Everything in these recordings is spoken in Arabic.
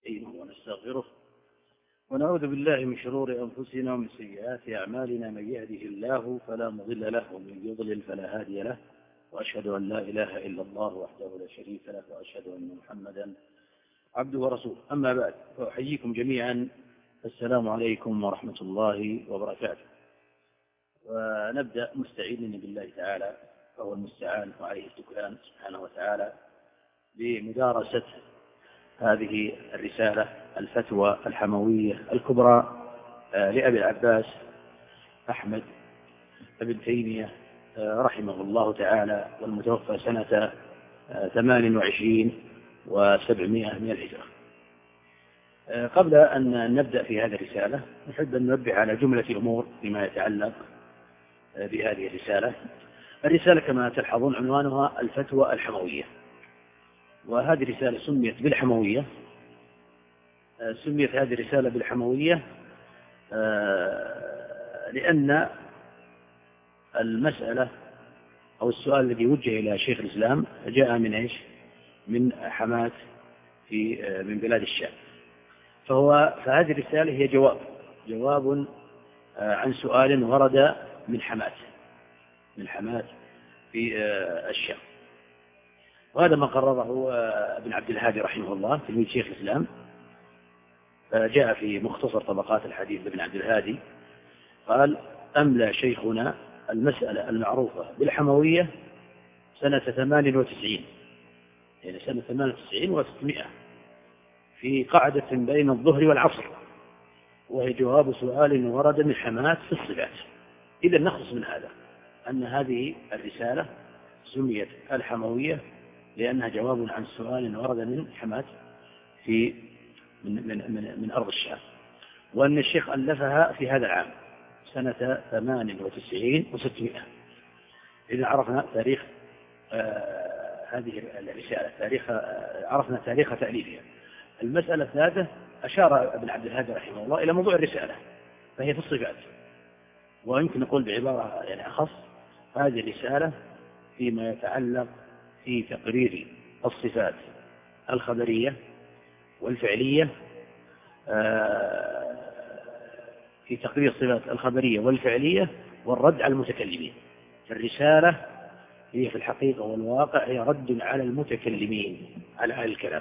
ونستغفره ونعوذ بالله من شرور أنفسنا ومن سيئات أعمالنا. من يهده الله فلا مضل له ومن يضلل فلا هادي له، وأشهد أن لا إله إلا الله وحده لا شريك له، وأشهد أن محمدا عبده ورسوله. أما بعد، فأحييكم جميعا، السلام عليكم ورحمة الله وبركاته. ونبدأ مستعينين بالله تعالى فهو المستعان وعليه التكلان سبحانه وتعالى بمدارسة هذه الرسالة الفتوى الحموية الكبرى لأبي العباس أحمد بن تيمية رحمه الله تعالى، والمتوفى سنة 28 و700 من الهجرة. قبل أن نبدأ في هذه الرسالة نحب أن ننبه على جملة أمور بما يتعلق بهذه الرسالة. الرسالة كما تلحظون عنوانها الفتوى الحموية، وهذه الرسالة سميت بالحموية. سميت هذه الرسالة بالحموية لأن المسألة أو السؤال الذي وجه إلى شيخ الإسلام جاء من إيش؟ من حماة من بلاد الشام. فهذه الرسالة هي جواب عن سؤال ورد من حماة في الشام، وهذا ما قرره ابن عبد الهادي رحمه الله تلميذ شيخ الإسلام. جاء في مختصر طبقات الحديث لابن عبد الهادي قال: أملى شيخنا المسألة المعروفة بالحموية سنة 98، يعني سنة 98 و600، في قاعدة بين الظهر والعصر، وهي جواب سؤال ورد من حماة في الصفات. إذا نخلص من هذا أن هذه الرسالة سميت الحموية لأنها جواب عن سؤال ورد من حماة من أرض الشام، وأن الشيخ ألفها في هذا العام سنة 98 و600. إذا عرفنا تاريخ هذه الرسالة، عرفنا تاريخ تأليفها. المسألة الثالثة أشار ابن عبد الهادي رحمه الله إلى موضوع الرسالة، فهي في الصفات، ويمكن نقول بعبارة يعني أخص: هذه الرسالة فيما يتعلق في تقرير الصفات الخبرية والفعلية، في تقرير الصفات الخبرية والفعلية والرد على المتكلمين. الرسالة هي في الحقيقة والواقع هي رد على المتكلمين، على أهل الكلام.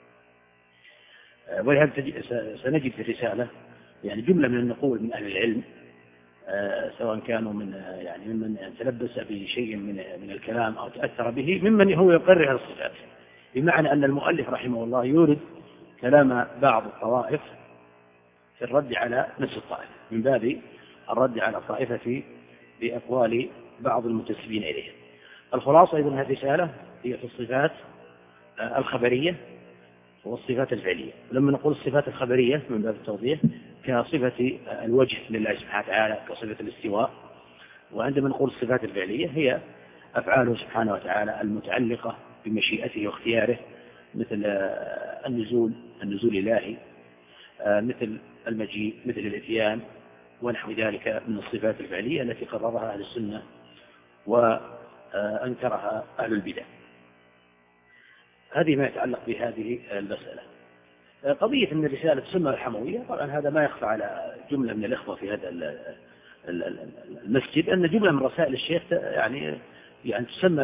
ولهذا سنجد في الرسالة يعني جملة من النقول من أهل العلم، سواء كانوا ممن تلبس بشيء من الكلام أو تأثر به، ممن هو يقرر الصفات، بمعنى أن المؤلف رحمه الله يورد كلام بعض الطوائف في الرد على نفس الطائفة، من باب الرد على الطائفة بأقوال بعض المنتسبين إليه. الخلاصة إذن هذه الرسالة هي في الصفات الخبرية والصفات الفعلية. ولما نقول الصفات الخبرية من باب التوضيح كصفة الوجه لله سبحانه وتعالى، كصفة الاستواء. وعندما نقول الصفات الفعلية هي أفعاله سبحانه وتعالى المتعلقة بمشيئته واختياره، مثل النزول الإلهي، مثل المجيء، مثل الإتيان، ونحو ذلك من الصفات الفعلية التي قررها أهل السنة وأنكرها أهل البدع. هذه ما يتعلق بهذه المسألة. قضية أن الرسالة تسمى الحموية، طبعا هذا ما يخفى على جملة من الإخوة في هذا المسجد، أن جملة من رسائل الشيخ يعني تسمى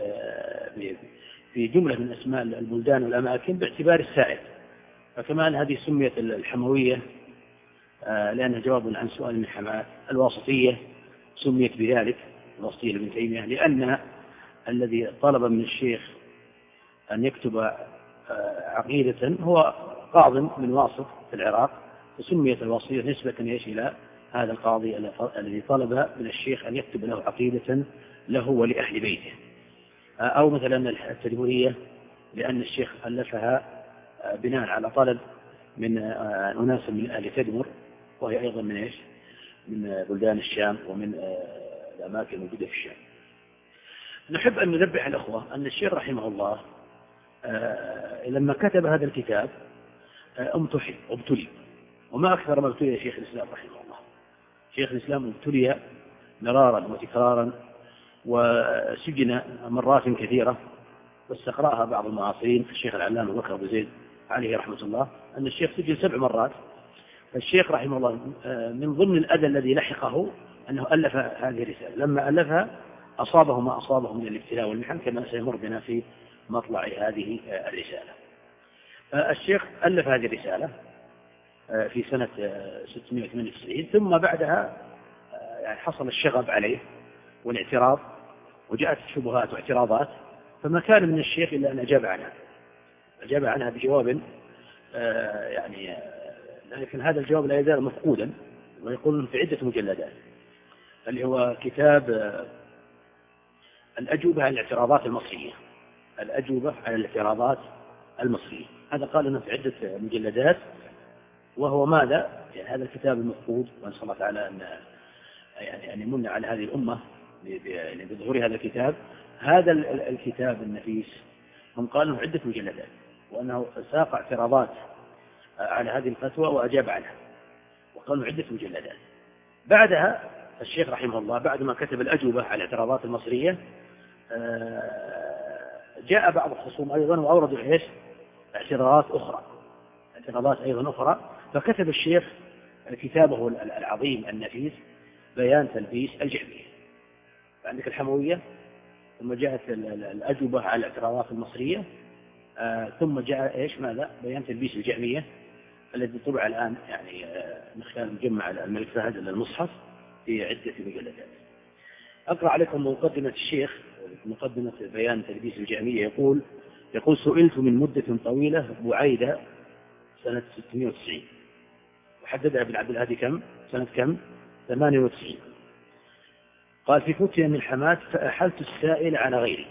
في جملة من أسماء البلدان والأماكن باعتبار السائل. فكمان هذه سميت الحموية لأنها جواب عن سؤال من حماة. الواسطية سميت بذلك، الواسطية لابن تيمية، لأن الذي طلب من الشيخ أن يكتب عقيدة هو قاض من واسط في العراق، فسميت الواسطية نسبة إلى هذا القاضي الذي طلب من الشيخ أن يكتب له عقيدة له ولأهل بيته. أو مثلا التدمرية لأن الشيخ ألفها بناء على طلب من أناس من أهل تدمر، وهي أيضا من بلدان الشام ومن الأماكن الموجودة في الشام. نحب أن ننبه الأخوة أن الشيخ رحمه الله لما كتب هذا الكتاب ابتلي، وما أكثر ما ابتلي شيخ الإسلام رحمه الله. شيخ الإسلام ابتلي مرارا وتكرارا، وسجن مرات كثيرة، واستقرأها بعض المعاصرين كالشيخ العلامة بكر أبو زيد عليه رحمة الله أن الشيخ سجن 7 مرات. فالشيخ رحمه الله من ضمن الأذى الذي لحقه أنه ألف هذه الرسالة، لما ألفها أصابه ما أصابه من الابتلاء والمحن كما سيمر بنا في مطلع هذه الرسالة. الشيخ ألف هذه الرسالة في سنة 698، ثم بعدها يعني حصل الشغب عليه والاعتراض، وجاءت شبهات واعتراضات، فما كان من الشيخ إلا أن أجاب عنها بجواب يعني لكن هذا الجواب لا يزال مفقودا، ويقول في عدة مجلدات، اللي هو كتاب الأجوبة على الاعتراضات المصرية. الأجوبة على الاعتراضات المصرية، هذا قال أنه في عدة مجلدات. وهو ماذا؟ يعني هذا الكتاب المفقود، ونسأل الله تعالى أن يمن على هذه الأمة بظهور هذا الكتاب. هذا الكتاب النفيس هم قالوا عدة مجلدات، وأنه ساق اعتراضات على هذه الفتوى وأجاب عنها، وقالوا عدة مجلدات. بعدها الشيخ رحمه الله بعد ما كتب الأجوبة على الاعتراضات المصرية جاء بعض الخصوم أيضا وأوردوا إيش؟ اعتراضات أيضا أخرى، فكتب الشيخ كتابه العظيم النفيس بيان تلبيس الجهمية. فعندك الحموية، ثم جاءت الأجوبة على الاعتراضات المصرية، ثم جاء إيش ماذا؟ بيان تلبيس الجهمية الذي طبع الآن يعني من خلال مجمع الملك فهد للمصحف في عدة مجلدات. أقرأ عليكم مقدمة الشيخ، مقدمة بيان تلبيس الجهمية. يقول سئلت من مدة طويلة بعيدة سنة 690، وحددها ابن عبد الهادي سنة 98. قال في فتية من حماة فأحلت السائل على غيري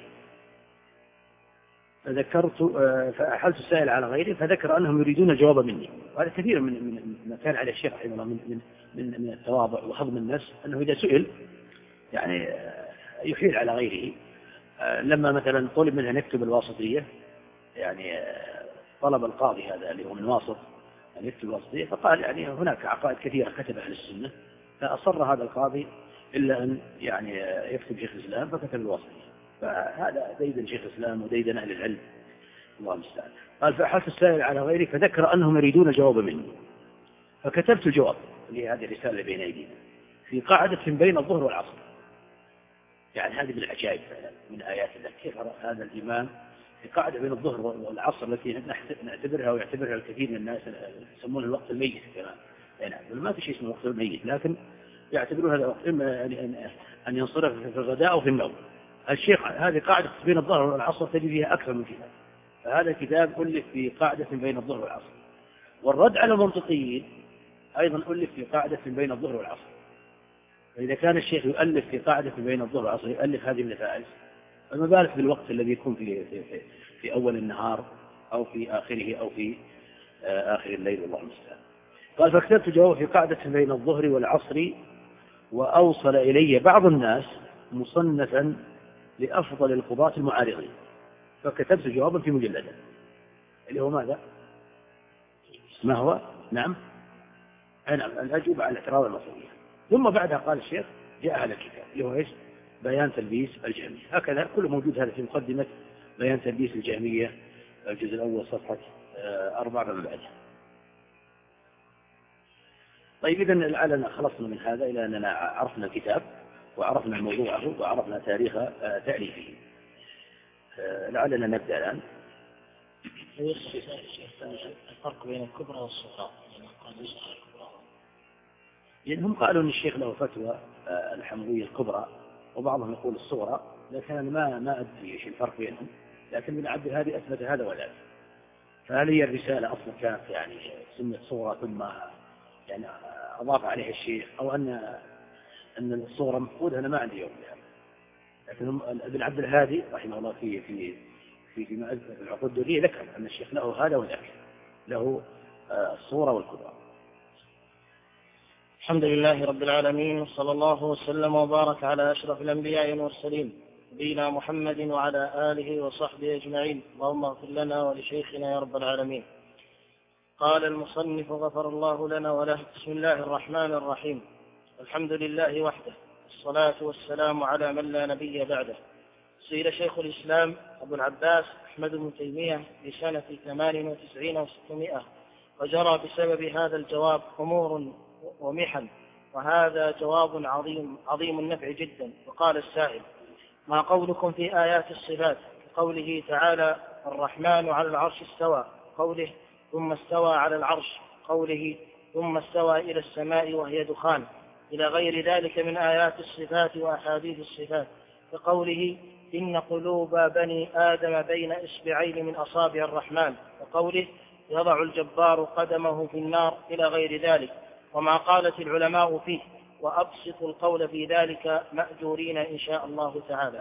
فذكر أنهم يريدون الجواب مني. وهذا كثير من ما كان على الشيخ رحمه الله من التواضع وهضم النفس، أنه إذا سئل يعني يحيل على غيره. لما مثلا طلب منه أن يكتب الواسطية، يعني طلب القاضي هذا اللي هو من واسط أن يكتب الواسطية، فقال يعني هناك عقائد كثيرة كتب أهل السنة، فأصر هذا القاضي إلا أن يعني يكتب شيخ الإسلام فكتب الواسطية. فهذا ديدن شيخ الإسلام وديدن أهل العلم، الله المستعان. قال فأحلت السائل على غيري فذكر أنهم يريدون الجواب مني، فكتبت الجواب لهذه الرسالة اللي بين أيدينا في قاعدة بين الظهر والعصر. يعني هذه من العجائب من آيات الله، كيف هذا الإمام في قاعدة بين الظهر والعصر التي نعتبرها ويعتبرها الكثير من الناس يسمون الوقت الميت كمان. يعني ما في شيء اسمه وقت الميت، لكن يعتبرون هذا وقت إما أن ينصرف في الغداء أو في النوم. الشيخ هذه قاعدة بين الظهر والعصر تجد فيها أكثر من كتاب، فهذا الكتاب ألف في قاعدة بين الظهر والعصر. والرد على المنطقيين أيضا ألف في قاعدة بين الظهر والعصر. فإذا كان الشيخ يؤلف في قاعدة بين الظهر والعصر يؤلف هذه النفائس، فما بالك بالوقت الذي يكون في أول النهار أو في آخره أو في آخر الليل، والله المستعان. قال فكتبت جواب في قاعدة بين الظهر والعصر، وأوصل إلي بعض الناس مصنفا لأفضل القضاة المعارضين، فكتبت جوابا في مجلدا اللي هو ماذا؟ ما هو؟ نعم الأجوبة على الاعتراض المصرية. ثم بعدها قال الشيخ جاء هذا الكتاب اللي هو إيش؟ بيان تلبيس الجهمية. هكذا كله موجود هذا في مقدمة بيان تلبيس الجهمية الجزء الأول صفحة 4 من بعدها. طيب إذن لعلنا خلصنا من هذا إلى أننا عرفنا الكتاب وعرفنا موضوعه وعرفنا تاريخ تأليفه. لعلنا نبدأ الآن. الفرق بين الكبرى والصغرى. يعني هم قالوا أن الشيخ له فتوى الحموية الكبرى، وبعضهم يقول الصغرى، لكن أنا ما أدري إيش الفرق بينهم، لكن ابن عبد الهادي أثبت هذا وذاك. فهل هي الرسالة أصلا كانت يعني سميت صغرى ثم يعني أضاف عليها الشيخ، أو أن الصغرى مفقودة؟ أنا ما عندي يوم يعني. لكن ابن عبد الهادي رحمه الله فيما أثبت العقود الدولية ذكر أن الشيخ له هذا وذاك، له الصغرى والكبرى. الحمد لله رب العالمين، وصلى الله وسلم وبارك على أشرف الأنبياء والمرسلين نبينا محمد وعلى آله وصحبه أجمعين. اللهم اغفر لنا ولشيخنا يا رب العالمين. قال المصنف غفر الله لنا وله. بسم الله الرحمن الرحيم. الحمد لله وحده، الصلاة والسلام على من لا نبي بعده. سئل شيخ الإسلام أبو العباس أحمد بن تيمية بسنة 98 و600، وجرى بسبب هذا الجواب أمور ومحن، وهذا جواب عظيم النفع جدا. وقال السائل: ما قولكم في آيات الصفات قوله تعالى الرحمن على العرش استوى، قوله ثم استوى على العرش، قوله ثم استوى إلى السماء وهي دخان، إلى غير ذلك من آيات الصفات وأحاديث الصفات، كقوله إن قلوب بني آدم بين إصبعين من أصابع الرحمن، وقوله يضع الجبار قدمه في النار، إلى غير ذلك، وما قالت العلماء فيه، وأبسط القول في ذلك مأجورين إن شاء الله تعالى.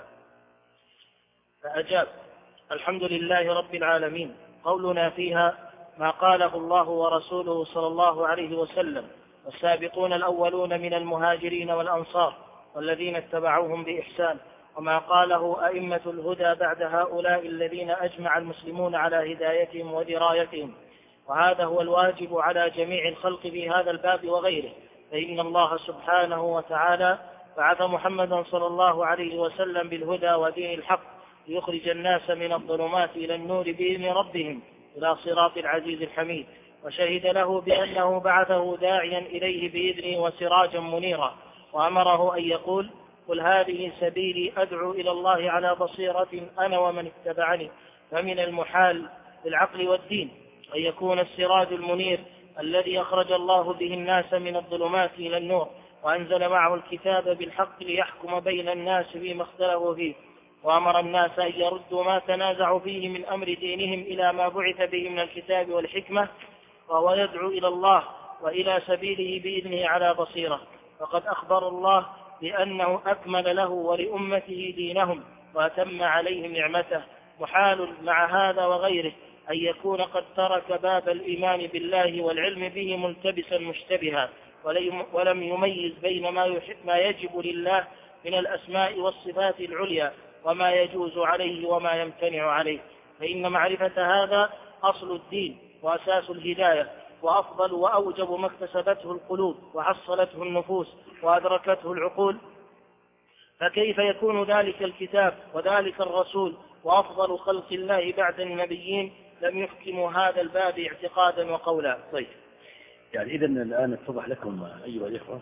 فأجاب: الحمد لله رب العالمين. قولنا فيها ما قاله الله ورسوله صلى الله عليه وسلم والسابقون الأولون من المهاجرين والأنصار والذين اتبعوهم بإحسان، وما قاله أئمة الهدى بعد هؤلاء الذين أجمع المسلمون على هدايتهم ودرايتهم، وهذا هو الواجب على جميع الخلق في هذا الباب وغيره، فإن الله سبحانه وتعالى بعث محمدا صلى الله عليه وسلم بالهدى ودين الحق ليخرج الناس من الظلمات إلى النور بإذن ربهم إلى صراط العزيز الحميد، وشهد له بأنه بعثه داعيا إليه بإذنه وسراجا منيرا، وأمره أن يقول: قل هذه سبيلي أدعو إلى الله على بصيرة أنا ومن اتبعني. فمن المحال بالعقل والدين أن يكون السراج المنير الذي أخرج الله به الناس من الظلمات إلى النور، وأنزل معه الكتاب بالحق ليحكم بين الناس فيما اختلفوا فيه، وأمر الناس أن يردوا ما تنازعوا فيه من أمر دينهم إلى ما بعث به من الكتاب والحكمة، وهو يدعو إلى الله وإلى سبيله بإذنه على بصيرة. فقد أخبر الله بأنه أكمل له ولأمته دينهم وأتم عليهم نعمته. محال مع هذا وغيره أن يكون قد ترك باب الإيمان بالله والعلم به ملتبسا مشتبها، ولم يميز بين ما يجب لله من الأسماء والصفات العليا وما يجوز عليه وما يمتنع عليه، فإن معرفة هذا أصل الدين وأساس الهداية، وأفضل وأوجب ما اكتسبته القلوب وحصلته النفوس وأدركته العقول. فكيف يكون ذلك الكتاب وذلك الرسول وأفضل خلق الله بعد النبيين لم يحكموا هذا الباب اعتقادا وقولا؟ طيب، يعني إذن الآن اتضح لكم أيها الإخوة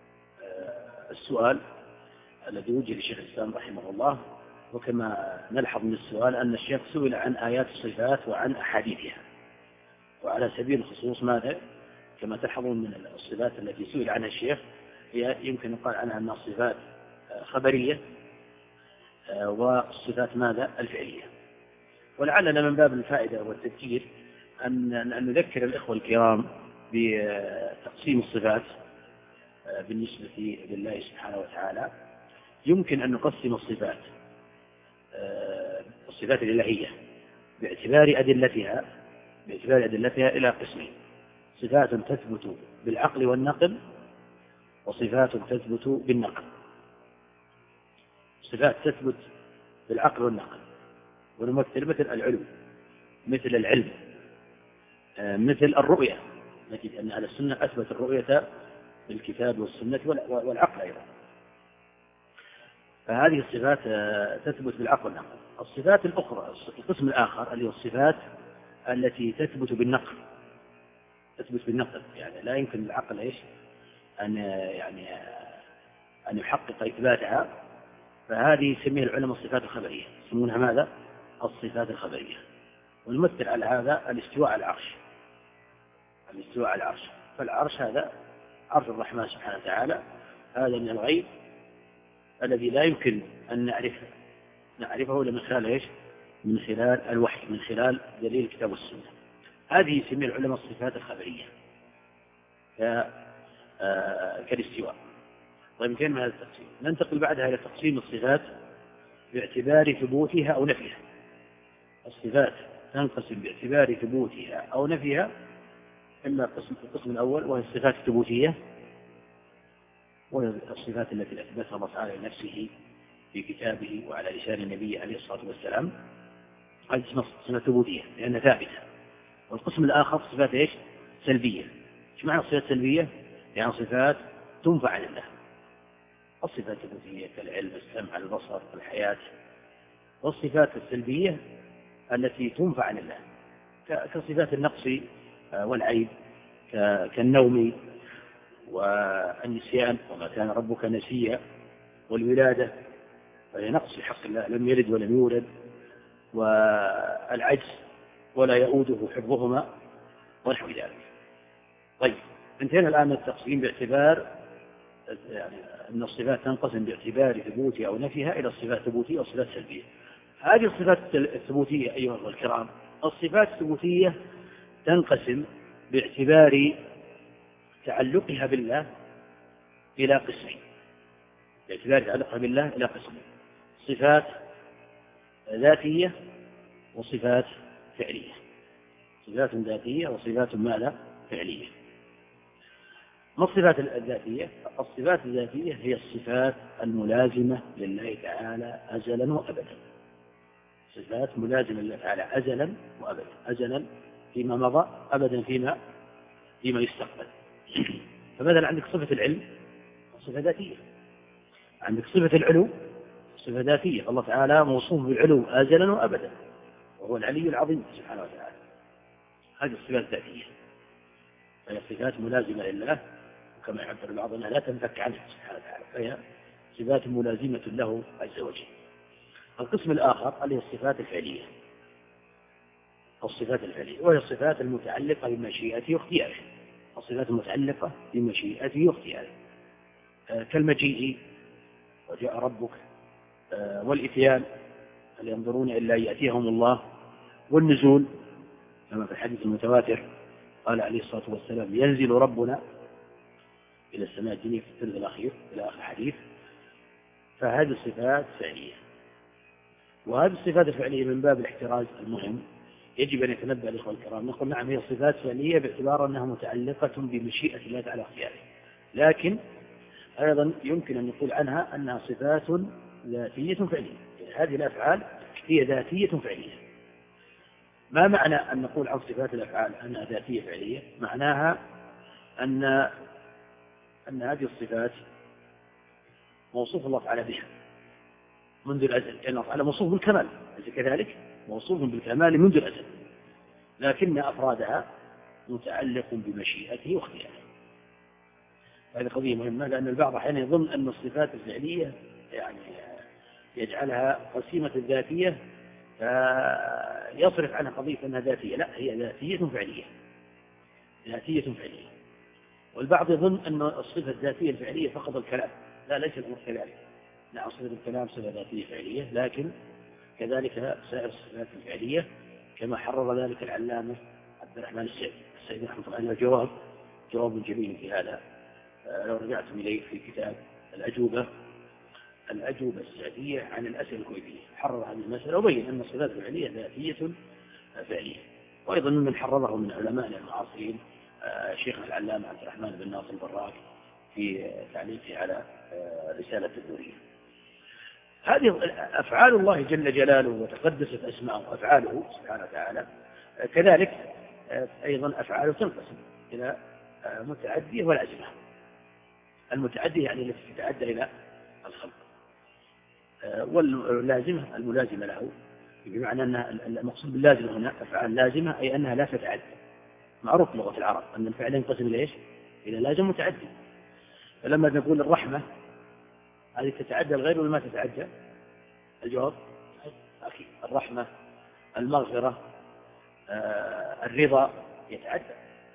السؤال الذي وجه لشيخ الإسلام رحمه الله. وكما نلحظ من السؤال أن الشيخ سئل عن آيات الصفات وعن أحاديثها، وعلى سبيل الخصوص ماذا؟ كما تلحظون من الصفات التي سئل عنها الشيخ هي يمكن يقال عنها أنها صفات خبرية، والصفات ماذا؟ الفعلية. ولعلنا من باب الفائدة والتذكير أن نذكر الإخوة الكرام بتقسيم الصفات بالنسبة لله سبحانه وتعالى. يمكن أن نقسم الصفات الإلهية باعتبار أدلتها إلى قسمين: صفات تثبت بالعقل والنقل، وصفات تثبت بالنقل. صفات تثبت بالعقل والنقل ونمثل مثل العلم، مثل العلم، مثل الرؤية. نجد أن أهل السنة أثبت الرؤية بالكتاب والسنة والعقل أيضا. فهذه الصفات تثبت بالعقل والنقل. الصفات الأخرى، القسم الآخر اللي هو الصفات التي تثبت بالنقل، يعني لا يمكن العقل أن يحقق إثباتها، فهذه يسميها العلماء الصفات الخبرية، يسمونها ماذا؟ الصفات الخبرية. ونمثل على هذا الاستواء على العرش. فالعرش هذا عرش الرحمن سبحانه وتعالى، هذا من الغيب الذي لا يمكن أن نعرفه إلا من خلال الوحي، من خلال دليل الكتاب والسنة. هذه يسميها العلماء الصفات الخبرية كالاستواء. طيب، انتهينا من هذا التقسيم. ننتقل بعدها إلى تقسيم الصفات باعتبار ثبوتها أو نفيها. الصفات تنقسم باعتبار ثبوتها أو نفيها. إما القسم الأول وهي الصفات الثبوتية، وهي الصفات التي أثبتها الله تعالى لنفسه في كتابه وعلى لسان النبي عليه الصلاة والسلام، هذه اسمها صفات ثبوتية لأنها ثابتة. والقسم الآخر صفات سلبية. ايش معنى صفات سلبية؟ يعني صفات تنفع عن الله. الصفات الثبوتية كالعلم، السمع، البصر، الحياة. والصفات السلبية التي تنفع عن الله كصفات النقص والعيب كالنوم والنسيان وما كان ربك نسيا، والولادة فهي نقص في حق الله، لم يلد ولم يولد، والعجز ولا يؤوده حفظهما ونحو ذلك. طيب انتهينا الآن من التقسيم باعتبار يعني أن الصفات تنقسم باعتبار ثبوتها أو نفيها إلى الصفات الثبوتية والصفات السلبية. هذه الصفات الثبوتية أيها الأخوة الكرام، الصفات الثبوتية تنقسم باعتبار تعلقها بالله إلى قسمين، باعتبار تعلقها بالله إلى قسمين: صفات ذاتية وصفات فعلية. صفات ذاتية وصفات ماذا؟ فعلية. ما الصفات الذاتية؟ الصفات الذاتية هي الصفات الملازمة لله تعالى أزلا وأبدا، صفات ملازمة لله تعالى أزلا وأبدا، أزلا فيما مضى، أبدا فيما يستقبل. فمثلا عندك صفة العلم صفة ذاتية، عندك صفة العلو صفة ذاتية، الله تعالى موصوف بالعلو أزلا وأبدا وهو العلي العظيم سبحانه وتعالى. هذه الصفات الذاتية، فهي صفات ملازمة لله، وكما يعبر البعض أنها لا تنفك عنه سبحانه وتعالى، فهي صفات ملازمة له عز وجل. القسم الآخر اللي هي الصفات الفعلية، الصفات الفعلية وهي الصفات المتعلقة بمشيئته واختياره، الصفات المتعلقة بمشيئته واختياره كالمجيء وجاء ربك، والإتيان هل ينظرون إلا يأتيهم الله، والنزول كما في الحديث المتواتر قال عليه الصلاة والسلام: ينزل ربنا إلى السماء الدنيا في الثلث الأخير إلى آخر الحديث. فهذه الصفات فعلية، وهذه الصفات الفعلية من باب الاحتراز المهم يجب أن يتنبه الإخوة الكرام. نقول نعم هي صفات فعلية باعتبار أنها متعلقة بمشيئة الله تعالى واختياره، لكن أيضا يمكن أن نقول عنها أنها صفات ذاتية فعلية. هذه الأفعال هي ذاتية فعلية. ما معنى أن نقول عن صفات الأفعال أنها ذاتية فعلية؟ معناها أن هذه الصفات موصوف الله تعالى بها منذ الأزل، لأن الله تعالى موصوف بالكمال، أليس كذلك؟ موصوف بالكمال منذ الأزل، لكن أفرادها متعلق بمشيئته واختياره. هذه قضية مهمة، لأن البعض أحيانا يظن أن الصفات الفعلية يعني يجعلها قسيمة الذاتية فيصرف عنها قضية أنها ذاتية. لا، هي ذاتية فعلية، ذاتية فعلية. والبعض يظن أن الصفة الذاتية الفعلية فقط الكلام. لا، ليس الأمر كذلك. نعم، صفة الكلام صفة ذاتية فعلية، لكن كذلك سائر الصفات الفعلية كما حرر ذلك العلامة عبد الرحمن السعدي رحمه الله عليه. جواب جميل في هذا لو رجعتم إليه في كتاب الأجوبة السعدية عن الأسئلة الكويتية، حرر هذه المسألة وبين أن الصفات الفعلية ذاتية فعلية. وأيضا من حرره من علمائنا المعاصرين شيخنا العلامة عبد الرحمن بن ناصر البراك في تعليقه على رسالة الدورية. هذه أفعال الله جل جلاله وتقدست أسماءه أفعاله سبحانه وتعالى، كذلك أيضا أفعاله تنقسم إلى متعدية ولازمة. المتعدية يعني التي تتعدى إلى الخلق، واللازمة الملازمة له، بمعنى أن المقصود باللازمة هنا أفعال لازمة أي أنها لا تتعدى. معروف في لغة العرب أن الفعل ينقسم إلى إيش؟ إلى لازم متعدي. فلما نقول الرحمة هذه تتعدى الغير ولا ما تتعدى؟ الجواب أكيد الرحمة. المغفرة، الرضا يتعدى،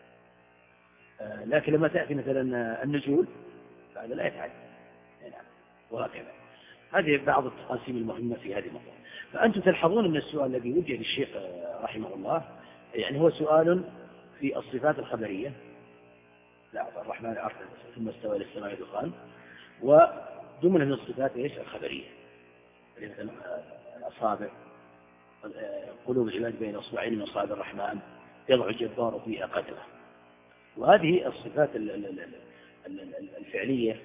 لكن لما تأتي مثلا النزول فهذا لا يتعدى. وهكذا. هذه بعض التقاسيم المهمة في هذه النقطة. فأنتم تلحظون أن السؤال الذي وجه للشيخ رحمه الله يعني هو سؤال في الصفات الخبرية، لا الرحمن عرش ثم استوى إلى السماء دخان، وضمن من الصفات ايش؟ الخبرية، مثلا الأصابع، قلوب العباد بين أصبعين من أصابع الرحمن يضع الجبار فيها قدره. وهذه الصفات الفعلية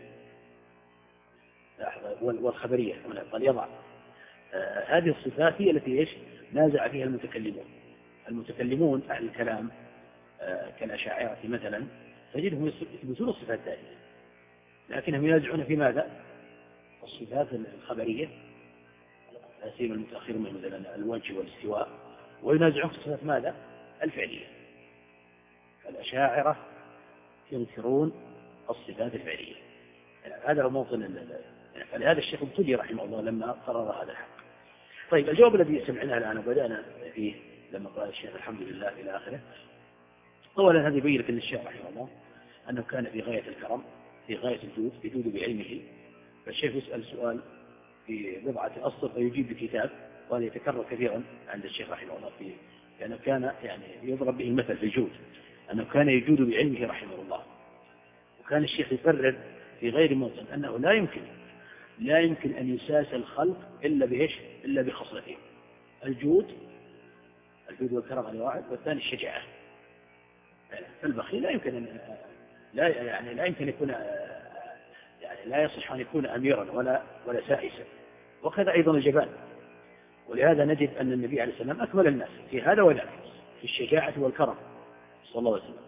والخبرية قد يضع هذه الصفات هي التي ايش؟ نازع فيها المتكلمون أهل الكلام كالأشاعرة مثلا، تجدهم يثبتون الصفات الذاتية لكنهم ينازعون في ماذا؟ الصفات الخبرية، لا سيما المتأخرون مثلا الوجه والاستواء وينازعون في الصفات ماذا؟ الفعلية. الأشاعرة ينكرون الصفات الفعلية. هذا هو موطن فلهذا الشيخ ابتلي رحمه الله لما قرر هذا الحق. طيب الجواب الذي سمعناه الآن وبدأنا فيه لما قال الشيخ الحمد لله إلى آخره. أولا هذا يبين لك أن الشيخ رحمه الله أنه كان في غاية الكرم، في غاية الجود، يجود بعلمه. فالشيخ يسأل سؤال في بضعة أسطر فيجيب بكتاب، وهذا يتكرر كثيرا عند الشيخ رحمه الله فيه، لأنه كان يضرب به المثل في الجود، أنه كان يجود بعلمه رحمه الله. وكان الشيخ يقرر في غير موطن أنه لا يمكن أن يساس الخلق إلا بإيش؟ إلا بخصلتين: الجود والكرم على واحد، والثاني الشجاعة. فالبخيل لا يمكن أن لا يمكن يكون لا يصح أن يكون أميرا ولا سائسا. وكذا أيضا الجبان. ولهذا نجد أن النبي عليه السلام أكمل الناس في هذا وذاك، في الشجاعة والكرم صلى الله عليه وسلم.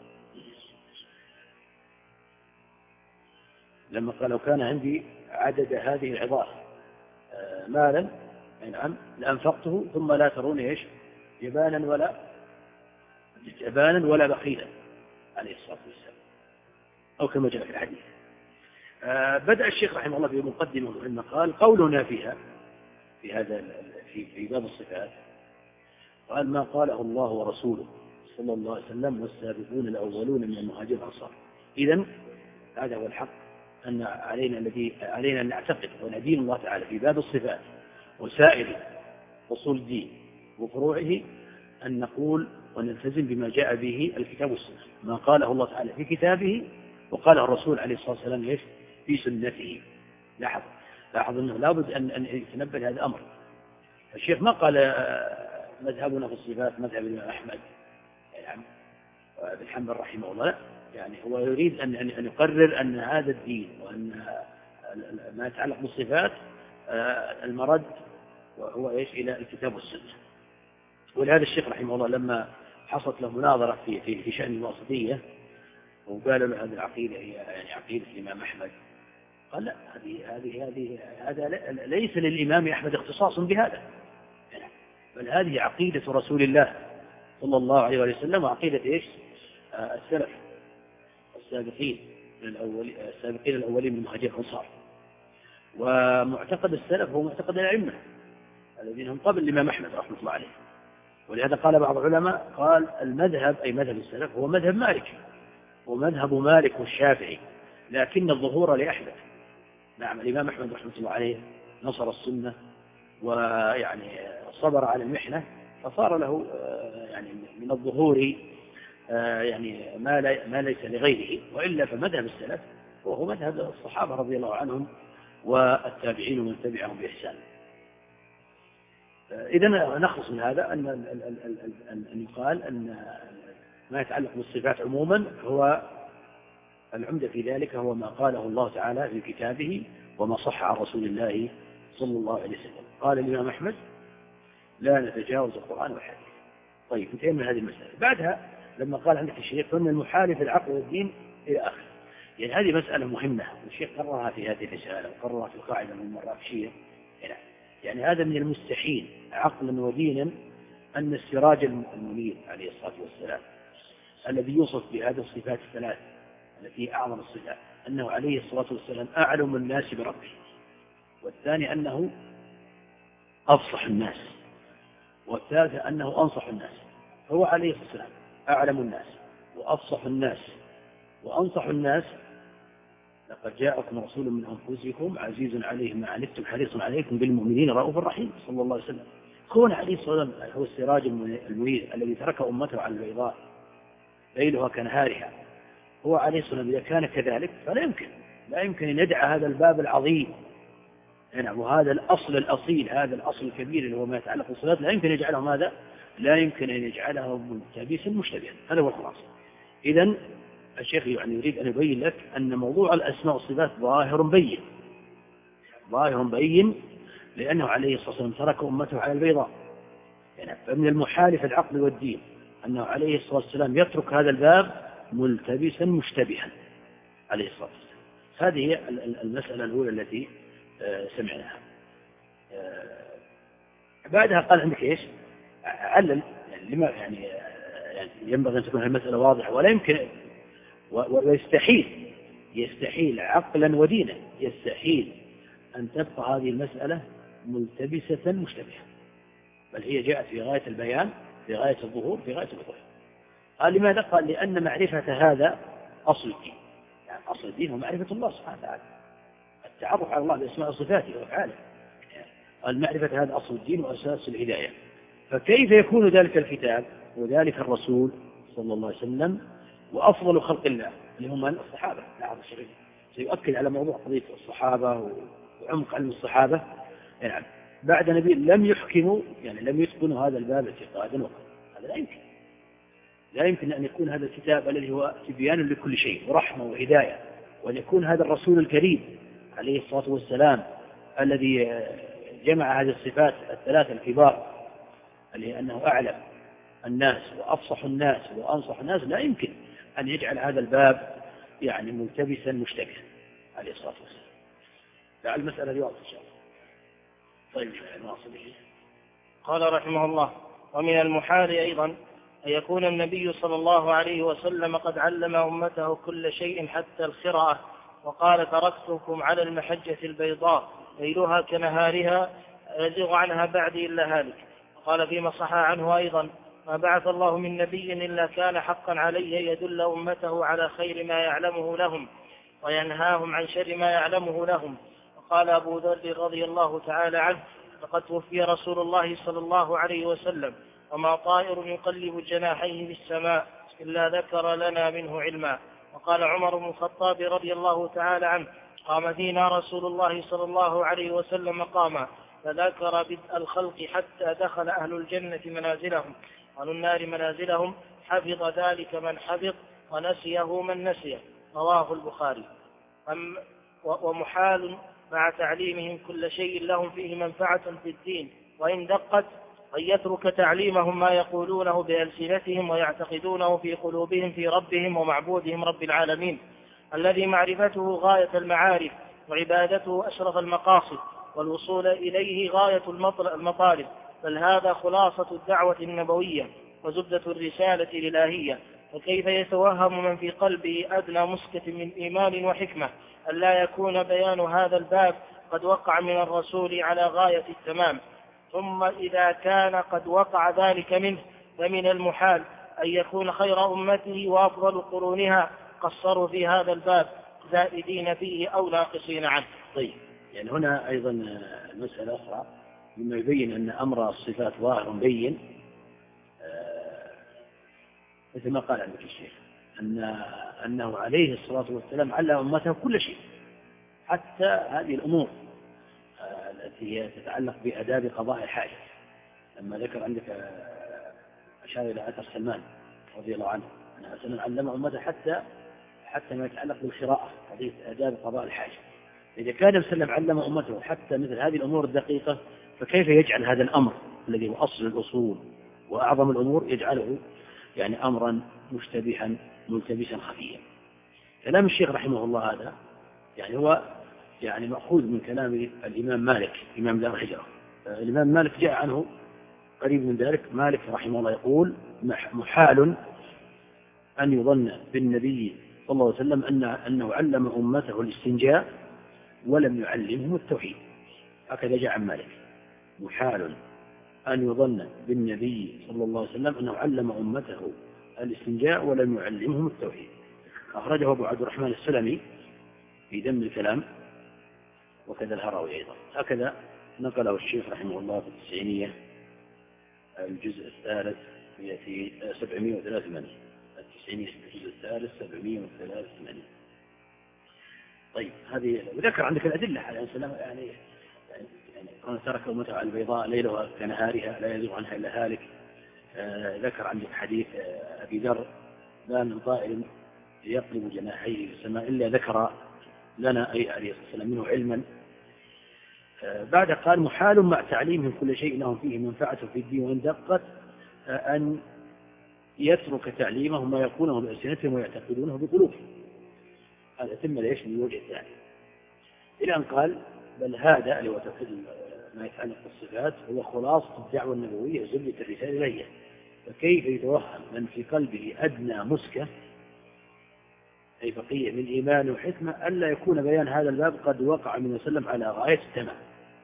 لما قال: لو كان عندي عدد هذه العظام مالا لأنفقته ثم لا ترون إيش؟ جبانا ولا بخيلا عليه الصلاة والسلام، أو كما جاء في الحديث. بدأ الشيخ رحمه الله بمقدمة مهمة، قال: قولنا فيها في باب الصفات، قال: ما قاله الله ورسوله صلى الله عليه وسلم والسابقون الأولون من المهاجرين والأنصار. إذن هذا هو الحق، أن علينا أن نعتقد وندين الله تعالى في باب الصفات وسائر أصول الدين وفروعه، أن نقول ونلتزم بما جاء به الكتاب والسنة، ما قاله الله تعالى في كتابه وقاله الرسول عليه الصلاة والسلام في سنته. لاحظ أنه لابد أن يتنبه هذا الأمر. الشيخ ما قال مذهبنا في الصفات مذهب الإمام أحمد بن حنبل رحمه الله، لا، هو يريد أن يقرر أن هذا الدين وأن ما يتعلق بالصفات المرد وهو إلى الكتاب والسنة. ولهذا الشيخ رحمه الله لما حصلت له مناظرة في شأن الواسطية وقالوا له هذه العقيدة هي عقيدة الإمام أحمد، قال: لا، هذا ليس للإمام أحمد اختصاص بهذا، بل هذه عقيدة رسول الله صلى الله عليه وسلم، وعقيدة السلف السابقين الأولين من المهاجرين والأنصار. ومعتقد السلف هو معتقد الأئمة الذين هم قبل الإمام أحمد رحمه الله عليه. ولهذا قال بعض العلماء، قال: المذهب أي مذهب السلف هو مذهب مالك، ومذهب مالك والشافعي، لكن الظهور لأحمد. نعم، الإمام أحمد رحمه الله عليه نصر السنة صبر على المحنة، فصار له من الظهور ما ليس لغيره. وإلا فمذهب السلف وهو مذهب الصحابة رضي الله عنهم والتابعين ومن تبعهم بإحسان. إذن نخلص من هذا أن يقال أن ما يتعلق بالصفات عموما هو العمدة في ذلك هو ما قاله الله تعالى في كتابه وما صح عن رسول الله صلى الله عليه وسلم. قال الإمام أحمد: لا نتجاوز القرآن والحديث. طيب، انتهينا من هذه المسألة. بعدها لما قال عندك الشيخ: فمن المحال في العقل والدين إلى آخره. هذه مسألة مهمة، والشيخ قررها في هذه الرسالة وقررها في القاعدة من المراكشية. هذا من المستحيل عقلا ودينا أن السراج المنير عليه الصلاة والسلام الذي يوصف بهذه الصفات الثلاث التي أعظم الصفات، أنه عليه الصلاة والسلام أعلم الناس بربه، والثاني أنه أفصح الناس، والثالث أنه أنصح الناس. هو عليه الصلاة والسلام أعلم الناس وأفصح الناس وأنصح الناس. لقد جاءكم رسول من أنفسكم عزيز عليه ما عنتم حريص عليكم بالمؤمنين رؤوف رحيم صلى الله عليه وسلم. كون عليه الصلاة والسلام هو السراج المنير الذي ترك أمته على البيضاء ليلها كنهارها، هو عليه الصلاة والسلام إذا كان كذلك فلا يمكن أن يدع هذا الباب العظيم، وهذا الأصل الأصيل، هذا الأصل الكبير اللي هو ما يتعلق بالصلاة، لا يمكن يجعله ماذا؟ لا يمكن أن يجعله ملتبسا مشتبها. هذا هو الخلاصة. إذن الشيخ يريد أن يبين لك أن موضوع الأسماء والصفات ظاهر بين، لأنه عليه الصلاة والسلام ترك أمته على البيضاء. فمن المحال في العقل والدين أنه عليه الصلاة والسلام يترك هذا الباب ملتبسا مشتبها عليه الصلاة والسلام. هذه هي المسألة الأولى التي سمعناها. بعدها قال عندك علل لما يعني ينبغي أن تكون المسألة واضحة، ولا يمكن يستحيل عقلا ودينا، يستحيل أن تبقى هذه المسألة ملتبسة مشتبهة، بل هي جاءت في غاية البيان، في غاية الظهور، في غاية الوضوح. قال لماذا؟ قال لأن معرفة هذا أصل الدين، يعني أصل الدين هو معرفة الله سبحانه وتعالى، التعرف على الله بأسماء وصفاته وأفعاله. قال معرفة هذا أصل الدين وأساس الهداية، فكيف يكون ذلك الكتاب وذلك الرسول صلى الله عليه وسلم وأفضل خلق الله اللي هم الصحابة؟ العرض الشريف سيؤكد على موضوع قضية الصحابة وعمق علم الصحابة. يعني بعد نبي لم يحكموا، يعني لم يتقنوا هذا الباب اعتقادا وقتا، هذا لا يمكن أن يكون هذا الكتاب الذي هو تبيان لكل شيء ورحمة وهداية، وأن يكون هذا الرسول الكريم عليه الصلاة والسلام الذي جمع هذه الصفات الثلاثة الكبار، لأنه أعلم الناس وأفصح الناس وأنصح الناس، لا يمكن أن يجعل هذا الباب يعني ملتبسا مشتبها عليه الصلاة والسلام. فعلى المسألة دي واضحة إن شاء الله. طيب نواصل. قال رحمه الله: ومن المحال أيضا أن يكون النبي صلى الله عليه وسلم قد علم أمته كل شيء حتى الخرأة، وقال: تركتكم على المحجة البيضاء ليلها كنهارها يزيغ عنها بعدي إلا هالك. وقال فيما صح عنه أيضا: ما بعث الله من نبي إلا كان حقا عليه يدل أمته على خير ما يعلمه لهم وينهاهم عن شر ما يعلمه لهم. وقال أبو ذر رضي الله تعالى عنه: لقد توفي رسول الله صلى الله عليه وسلم وما طائر يقلب جناحيه في السماء إلا ذكر لنا منه علما. وقال عمر بن الخطاب رضي الله تعالى عنه: قام فينا رسول الله صلى الله عليه وسلم مقاما فذكر بدء الخلق حتى دخل أهل الجنة منازلهم وأهل النار منازلهم، حفظ ذلك من حفظ ونسيه من نسيه. رواه البخاري. ومحال مع تعليمهم كل شيء لهم فيه منفعة في الدين وإن دقت أن يترك تعليمهم ما يقولونه بألسنتهم ويعتقدونه في قلوبهم في ربهم ومعبودهم رب العالمين، الذي معرفته غاية المعارف وعبادته أشرف المقاصد والوصول إليه غاية المطالب، بل هذا خلاصة الدعوة النبوية وزبدة الرسالة الإلهية. فكيف يتوهم من في قلبه أدنى مسكة من إيمان وحكمة أن لا يكون بيان هذا الباب قد وقع من الرسول على غاية التمام؟ ثم إذا كان قد وقع ذلك منه فمن المحال أن يكون خير أمته وأفضل قرونها قصروا في هذا الباب زائدين فيه أو ناقصين عنه. طيب، يعني هنا أيضا مسألة أخرى مما يبين أن أمر الصفات ظاهر بين، مثل ما قال عندك الشيخ أنه عليه الصلاة والسلام علم أمته كل شيء، حتى هذه الأمور التي هي تتعلق بآداب قضاء الحاجة. لما ذكر عندك أشار إلى أثر سلمان رضي الله عنه أن سلمان علم أمته حتى ما يتعلق بالقراءة، قضية آداب قضاء الحاجة. إذا كان وسلم علم أمته حتى مثل هذه الأمور الدقيقة، فكيف يجعل هذا الأمر الذي هو أصل الأصول وأعظم الأمور يجعله يعني أمرا مشتبها ملتبسا خفيا؟ كلام الشيخ رحمه الله هذا يعني هو يعني مأخوذ من كلام الإمام مالك إمام دار الهجرة. الإمام مالك جاء عنه قريب من ذلك، مالك رحمه الله يقول: محال أن يظن بالنبي صلى الله عليه وسلم أنه علم أمته الاستنجاء ولم يعلمهم التوحيد. هكذا جاء عن مالك: محال أن يظن بالنبي صلى الله عليه وسلم أنه علم أمته الاستنجاء ولم يعلمهم التوحيد. أخرجه أبو عبد الرحمن السلمي في ذم الكلام، وكذا الهروي أيضا. هكذا نقله الشيخ رحمه الله في التسعينية الجزء الثالث في 783. التسعينية الجزء الثالث 783. طيب، هذه وذكر عندك الأدلة على أن سلام يعني ترك أمته على البيضاء ليلها كنهارها لا يزيغ عنها إلا هالك. ذكر عندك حديث أبي ذر: لا من طائر يقلب جناحيه في السماء إلا ذكر لنا أي عليه الصلاة والسلام منه علما. بعد قال: محال مع تعليمهم كل شيء لهم فيه منفعة في الدين وإن دقت أن يترك تعليمهم ما يقونه بألسنتهم ويعتقدونه بقلوبهم. هذا تم ليش من الوجه الثاني، إلى أن قال: بل هذا اللي هو تفسير ما يتعلق بالصفات هو خلاصة الدعوة النبوية زبدة الرسالة إليه، فكيف يتوهم من في قلبه أدنى مسكة أي بقية من إيمان وحكمة ألا يكون بيان هذا الباب قد وقع من وسلم على غاية التمام.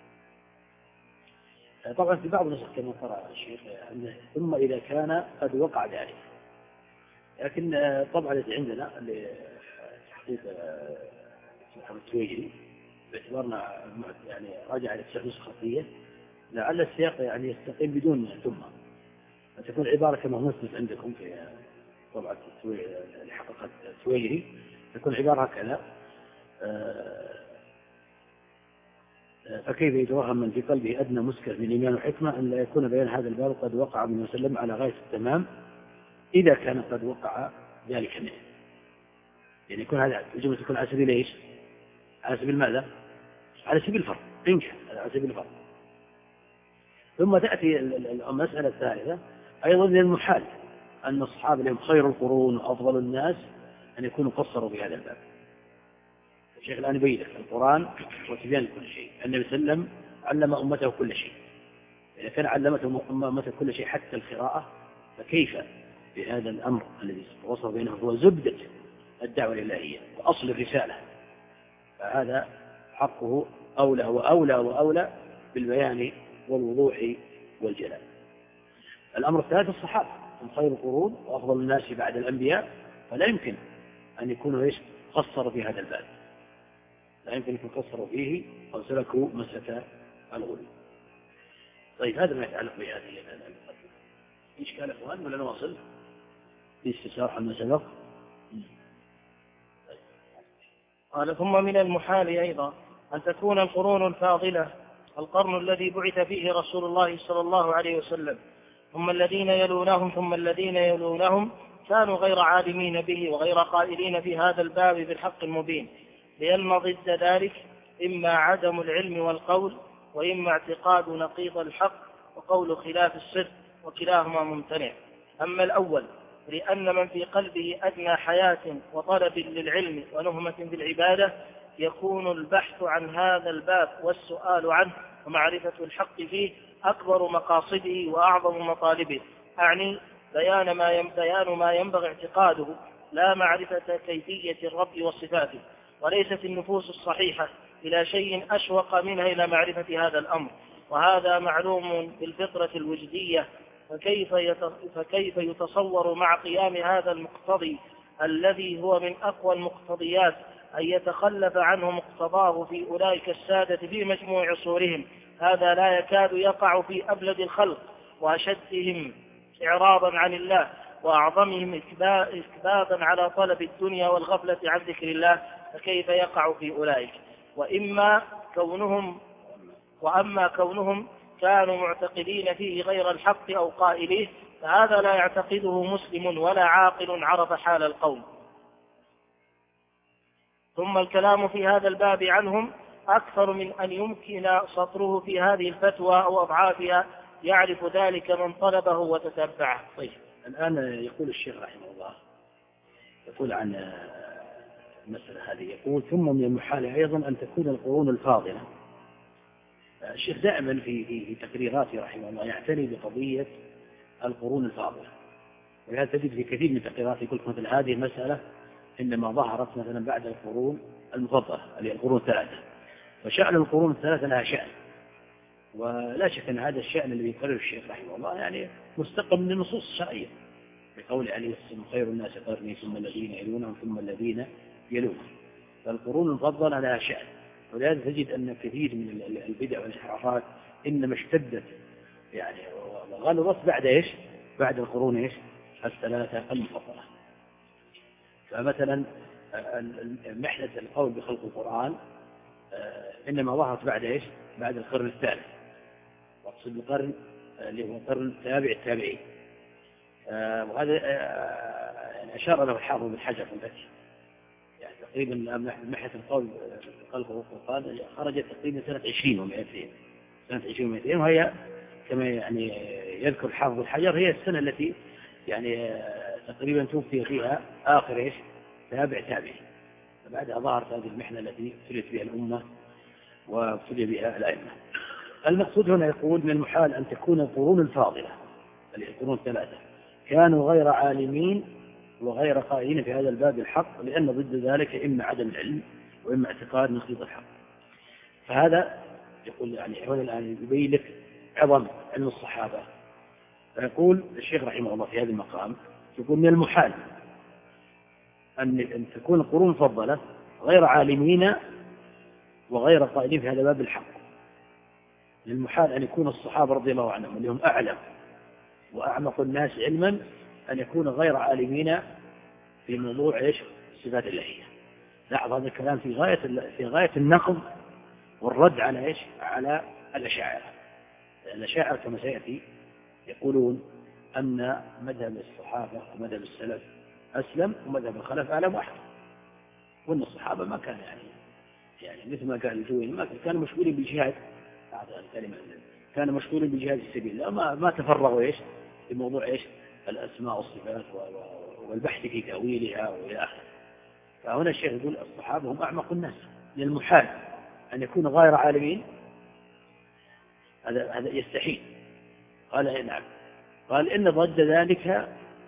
طبعا في بعض النسخ كما قرأ الشيخ ثم إذا كان قد وقع ذلك، لكن طبعا التي عندنا لتحقيق محمد التويجري باعتبارنا يعني راجع للتشخيص الخطية لعل السياق يعني يستقيم بدون ثم فتكون عبارة كما مثلت عندكم في طبعا لحققت التويجري تكون عبارة هكذا فكيف يتوهم من في قلبه أدنى مسكة من إيمان وحكمة أن لا يكون بيان هذا الباب قد وقع من وسلم على غاية التمام إذا كان قد وقع ذلك منه. يعني يكون هذا الجملة تكون على سبيل إيش؟ على سبيل ماذا؟ على سبيل الفرق إنك على سبيل الفرق. ثم تأتي المسألة الثالثة أيضا من المحال أن الصحابة لهم خير القرون وأفضل الناس أن يكونوا قصروا في هذا الباب. الشيخ الآن يبين لك القرآن وتبيان كل شيء. النبي صلى الله عليه وسلم علم أمته كل شيء، إذا كان علمته أمته كل شيء حتى القراءة فكيف بهذا الأمر الذي وصل بينه هو زبدة الدعوة الإلهية وأصل الرسالة، فهذا حقه أولى وأولى وأولى بالبيان والوضوح والجلال. الأمر الثالث الصحابة هم خير القرون وأفضل الناس بعد الأنبياء، فلا يمكن أن يكونوا قصروا في هذا الباب، لا يمكن أن يقصروا فيه أو سلكوا مسلك الغلو. طيب هذا ما يتعلق بهذه المقدمة. إشكال أخوان ولا نواصل باستفسار عما سبق؟ قال ثم من المحال أيضا أن تكون القرون الفاضلة القرن الذي بعث فيه رسول الله صلى الله عليه وسلم ثم الذين يلونهم ثم الذين يلونهم كانوا غير عالمين به وغير قائلين في هذا الباب بالحق المبين، لأن ضد ذلك إما عدم العلم والقول وإما اعتقاد نقيض الحق وقول خلاف الصدق، وكلاهما ممتنع. أما الأول لأن من في قلبه أدنى حياة وطلب للعلم ونهمة بالعبادة يكون البحث عن هذا الباب والسؤال عنه ومعرفة الحق فيه أكبر مقاصده وأعظم مطالبه، أعني بيان ما ينبغي اعتقاده لا معرفة كيفية الرب وصفاته. وليست النفوس الصحيحة إلى شيء أشوق منها إلى معرفة هذا الأمر، وهذا معلوم بالفطرة الوجدية، فكيف يتصور مع قيام هذا المقتضي الذي هو من أقوى المقتضيات أن يتخلف عنه مقتضاه في أولئك السادة في مجموع عصورهم؟ هذا لا يكاد يقع في أبلد الخلق وأشدهم إعراضا عن الله وأعظمهم إكبابا على طلب الدنيا والغفلة عن ذكر الله، فكيف يقع في أولئك؟ وأما كونهم كانوا معتقدين فيه غير الحق أو قائليه فهذا لا يعتقده مسلم ولا عاقل عرف حال القوم. ثم الكلام في هذا الباب عنهم أكثر من أن يمكن سطره في هذه الفتوى أو أضعافها، يعرف ذلك من طلبه وتتبعه. طيب الآن يقول الشيخ رحمه الله يقول عن المسألة هذه، يقول ثم من المحال أيضا أن تكون القرون الفاضلة. الشيخ دائما في تقريراته رحمه الله يعتني بقضية القرون الفاضلة، ولهذا تجد في كثير من تقريراته يقول مثل هذه المسألة إنما ظهرت مثلا بعد القرون المفضلة اللي هي القرون الثلاثة، وشأن القرون الثلاثة لها شأن، ولا شك أن هذا الشأن الذي يقرره الشيخ رحمه الله يعني مستقى من النصوص الشرعية بقول عليه السلام خير الناس قرني ثم الذين يلونهم ثم الذين يلونهم، فالقرون المفضلة لها شأن. ولهذا تجد أن كثير من البدع والانحرافات إنما اشتدت يعني وغلظت بعد إيش؟ بعد القرون إيش؟ الثلاثة المفضلة. فمثلا محنة القول بخلق القرآن إنما ظهرت بعد إيش؟ بعد القرن الثالث، واقصد القرن اللي هو القرن التابع التابعي، وهذا أشار له الحافظ بن حجر في الفتح، يعني تقريبا محنة القول بخلق القرآن خرجت تقريبا سنة 20 و200 سنة 20 و200، وهي كما يعني يذكر الحافظ بن حجر هي السنة التي يعني تقريبا توفي فيها آخر إيش؟ تابع تابعي، فبعدها ظهرت هذه المحنة التي ابتليت بها الأمة وابتلي بها الأئمة. المقصود هنا يقول من المحال أن تكون القرون الفاضلة اللي القرون الثلاثة كانوا غير عالمين وغير قائلين في هذا الباب الحق، لأن ضد ذلك إما عدم العلم وإما اعتقاد نقيض الحق. فهذا يقول يعني هنا الآن يبين لك عظم علم الصحابة. فيقول الشيخ رحمه الله في هذا المقام، يقول من المحال أن تكون القرون المفضلة غير عالمين وغير قائلين في هذا الباب الحق. من المحال أن يكون الصحابة رضي الله عنهم اللي هم أعلم وأعمق الناس علما أن يكون غير عالمين في موضوع صفات الإلهية. لاحظ هذا الكلام في غاية النقض والرد على على الأشاعرة. الأشاعرة كما سيأتي يقولون أن مذهب الصحابة ومذهب السلف أسلم ومذهب الخلف أعلم واحد، وأن الصحابة ما كان يعني مثل ما قال الجويني ما كانوا مشغولين بالجهاد، كانوا مشغولين بالجهاد في سبيل الله، ما تفرغوا في موضوع الأسماء والصفات والبحث في تأويلها وإلى آخره. فهنا الشيخ يقول الصحابة هم أعمق الناس، من المحال أن يكونوا غير عالمين، هذا يستحيل. قال نعم، قال إن ضد ذلك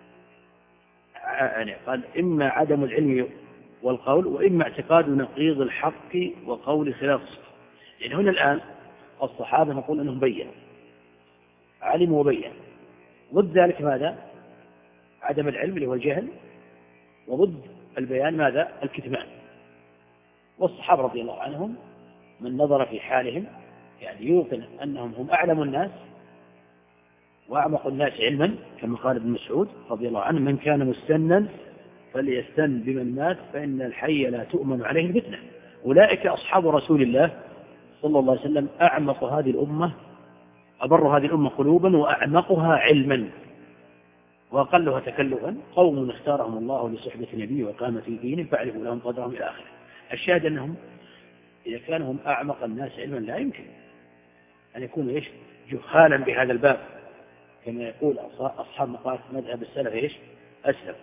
قال إما عدم العلم والقول وإما اعتقاد نقيض الحق وقول خلاف الصحابة. يعني هنا الآن الصحابة نقول أنهم بيّنوا علموا وبيّنوا، ضد ذلك ماذا؟ عدم العلم اللي هو الجهل، وضد البيان ماذا؟ الكتمان. والصحابة رضي الله عنهم من نظر في حالهم يعني يوقن أنهم هم أعلم الناس وأعمق الناس علما، كما قال ابن مسعود رضي الله عنه: من كان مستنا فليستن بمن مات فإن الحي لا تؤمن عليه الفتنة. أولئك أصحاب رسول الله صلى الله عليه وسلم، أعمق هذه الأمة، أبر هذه الأمة قلوبا وأعمقها علما وأقلها تكلفا، قوم اختارهم الله لصحبة نبيه وقامة دينه فاعرفوا لهم قدرهم إلى آخره. الشاهد أنهم إذا كانوا هم أعمق الناس علما لا يمكن أن يكونوا جهالا بهذا الباب، كما يقول أصحاب مقالة مذهب السلف أسلم.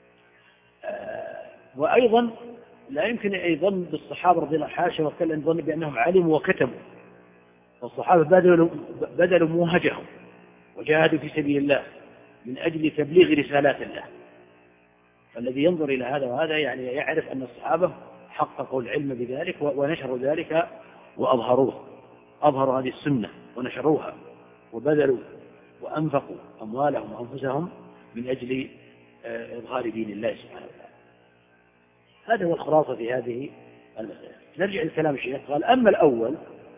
وأيضا لا يمكن أن يظن بالصحابة رضي الله حاشا وكلا أن يظن بأنهم علموا وكتبوا. والصحابة بذلوا موهجهم وجاهدوا في سبيل الله من أجل تبليغ رسالات الله. فالذي ينظر إلى هذا وهذا يعني يعرف أن الصحابة حققوا العلم بذلك ونشروا ذلك وأظهروه، أظهروا هذه السنة ونشروها وبذلوا وأنفقوا أموالهم وأنفسهم من أجل إظهار دين الله سبحانه وتعالى. هذا هو الخلاصة في هذه المسألة. نرجع لكلام الشيخ، قال: أما الأول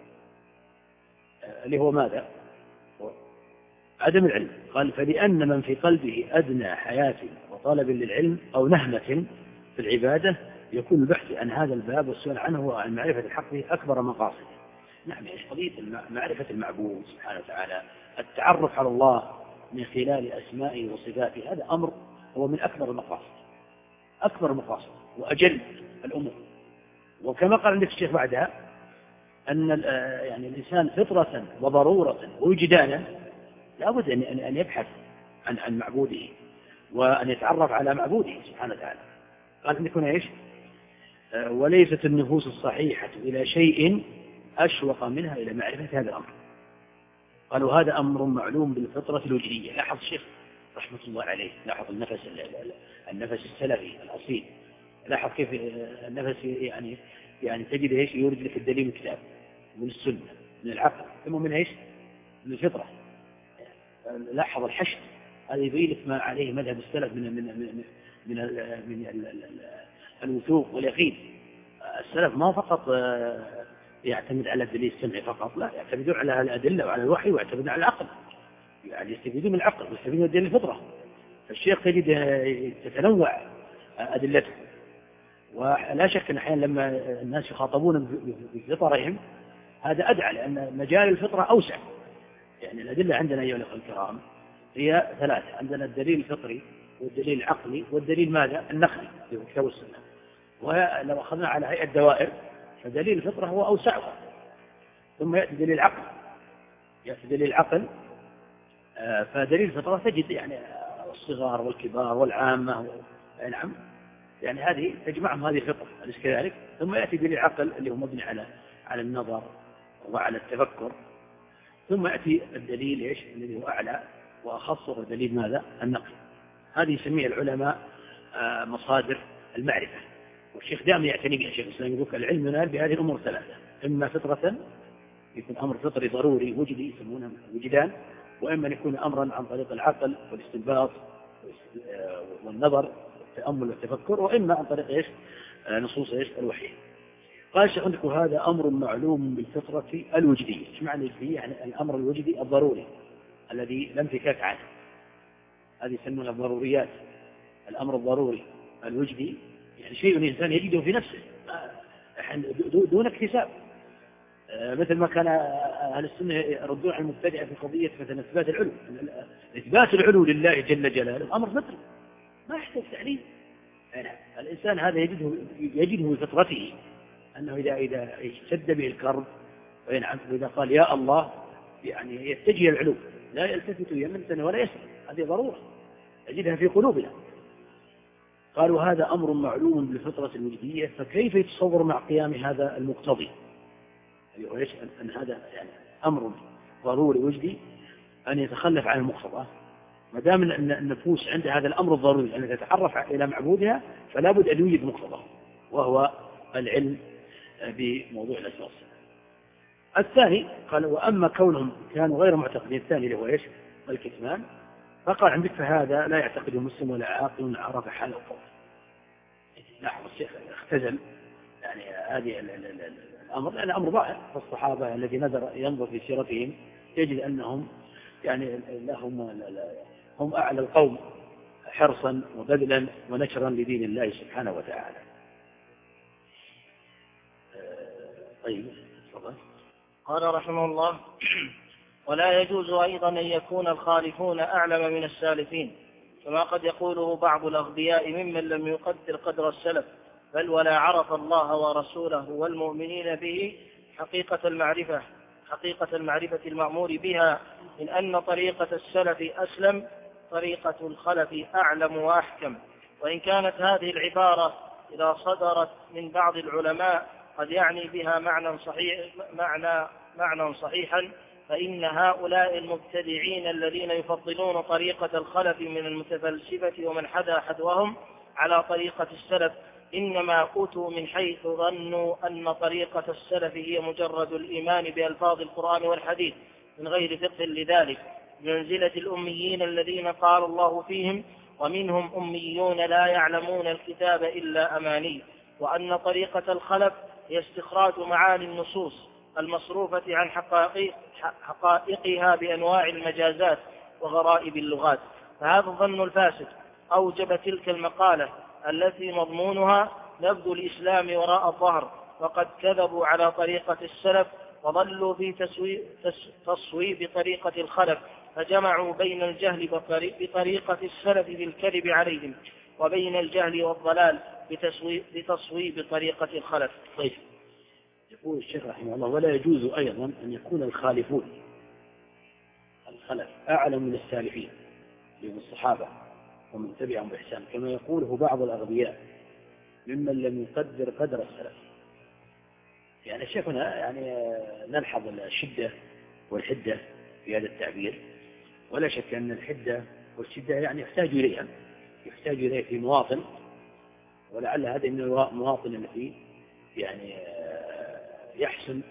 اللي هو ماذا؟ عدم العلم. قال: فلأن من في قلبه أدنى حياة وطلب للعلم أو نهمة في العبادة يكون البحث عن هذا الباب والسؤال عنه وعن معرفة الحق أكبر مقاصده. نعم، قضية معرفة المعبود سبحانه وتعالى، التعرف على الله من خلال أسمائه وصفاته، هذا أمر هو من أكبر المقاصد، أكبر مقاصد وأجل الأمور. وكما قال عندك الشيخ بعدها أن يعني الإنسان فطرة وضرورة ووجدانا لابد أن يبحث عن معبوده وأن يتعرف على معبوده سبحانه وتعالى. قال أن يكون وليست النفوس الصحيحة إلى شيء أشوق منها إلى معرفة هذا الأمر. قالوا هذا أمر معلوم بالفطرة الوجدية. لاحظ الشيخ رحمة الله عليه، لاحظ النفس السلفي الأصيل، لاحظ كيف النفس يعني تجد يورد لك الدليل من الكتاب من السنة من العقل ثم من من الفطرة. لاحظ الحشد، هذا يبين لك ما عليه مذهب السلف من الوثوق واليقين. السلف ما فقط يعتمد على الدليل السمعي فقط، لا، يعتمدون على الأدلة وعلى الوحي ويعتمدون على العقل، يعني يستفيدون من العقل ويستفيدون من الدليل الفطرة. فالشيخ تجد تتنوع أدلته، ولا شك أن أحيانا لما الناس يخاطبون بفطرهم هذا أدعى، لأن مجال الفطرة أوسع. يعني الأدلة عندنا أيها الأخوة الكرام هي ثلاثة: عندنا الدليل الفطري والدليل العقلي والدليل ماذا؟ النقلي في الكتاب والسنة. ولو أخذنا على هيئة دوائر فدليل الفطرة هو أوسعها، ثم يأتي دليل العقل، فدليل الفطرة تجد يعني الصغار والكبار والعامة، نعم، يعني هذه تجمعهم هذه الفطرة، أليس كذلك؟ ثم يأتي دليل العقل اللي هو مبني على النظر وعلى التفكر، ثم يأتي الدليل الذي هو أعلى وأخص، دليل ماذا؟ النقل. هذه يسميها العلماء مصادر المعرفة، والشيخ دائما يعتني بها. الشيخ الإسلام يقول العلم ينال بهذه الأمور الثلاثة: إما فطرة، يكون أمر فطري ضروري وجدي يسمونه وجدان، وإما أن يكون أمرا عن طريق العقل والاستنباط والنظر والتأمل والتفكر، وإما عن طريق نصوص الوحي. قال الشيخ عندك هذا أمر معلوم بالفطرة الوجدية. ايش معنى الوجدية؟ يعني الأمر الوجدي الضروري الذي لا انفكاك عنه، هذه يسمونها الضروريات. الأمر الضروري الوجدي يعني شيء الإنسان يجده في نفسه دون اكتساب، مثل ما كان أهل السنة يردون على المبتدعة في قضية مثلا إثبات العلو. إثبات العلو لله جل جلاله أمر فطري ما يحتاج تعليم. الإنسان هذا يجده بفطرته، أنه إذا اشتد به الكرب وإذا قال يا الله يعني يتجه العلو، لا يلتفت يمنة ولا يسرا، هذه ضرورة يجدها في قلوبنا. قالوا هذا أمر معلوم بالفطرة الوجدية، فكيف يتصور مع قيام هذا المقتضي؟ أيوة، أن هذا يعني أمر ضروري وجدي أن يتخلف عن المقتضى، ما دام أن النفوس عندها هذا الأمر الضروري أن تتعرف إلى معبودها، فلا بد أن يوجد مقتضى، وهو العلم بموضوع الأسماء والصفات. الثاني قال وأما كونهم كانوا غير معتقدين، الثاني اللي هو إيش؟ الكتمان. فقال عندك فهذا لا يعتقده مسلم ولا عاقل عرف حال القول. لاحظ الشيخ اختزل يعني هذه الأمر، لأن أمر ظاهر. فالصحابة الذي ينظر في سيرتهم يجد أنهم يعني هم أعلى القوم حرصا وبذلا ونشرا لدين الله سبحانه وتعالى. طيب تفضل. قال رحمه الله: ولا يجوز أيضا أن يكون الخالفون أعلم من السالفين، كما قد يقوله بعض الأغبياء ممن لم يقدر قدر السلف، بل ولا عرف الله ورسوله والمؤمنين به حقيقة المعرفة المأمور بها، من أن طريقة السلف أسلم، طريقة الخلف أعلم وأحكم. وإن كانت هذه العبارة إذا صدرت من بعض العلماء قد يعني بها معنى صحيحا، فإن هؤلاء المبتدعين الذين يفضلون طريقة الخلف من المتفلسفة ومن حدا حذوهم على طريقة السلف إنما أتوا من حيث ظنوا أن طريقة السلف هي مجرد الإيمان بألفاظ القرآن والحديث من غير فقه لذلك، بمنزلة الأميين الذين قال الله فيهم: ومنهم أميون لا يعلمون الكتاب إلا أماني. وأن طريقة الخلف هي استخراج معاني النصوص المصروفة عن حقائقها بأنواع المجازات وغرائب اللغات. فهذا الظن الفاسد أوجب تلك المقالة التي مضمونها نبذ الإسلام وراء الظهر، وقد كذبوا على طريقة السلف وضلوا في تصويب طريقة الخلف، فجمعوا بين الجهل بطريقة السلف بالكذب عليهم، وبين الجهل والضلال بتصويب طريقة الخلف. طيب، يقول الشيخ رحمه الله: ولا يجوز أيضا أن يكون الخالف أعلم من السالفين من الصحابة ومن تبعهم بإحسان، كما يقوله بعض الأغبياء ممن لم يقدر قدر السلف. يعني الشيخ هنا يعني نلحظ الشدة والحدة في هذا التعبير، ولا شك أن الحدة والشدة يعني يحتاج إليه في مواطن، ولعل هذا من المواطن التي يعني يحسن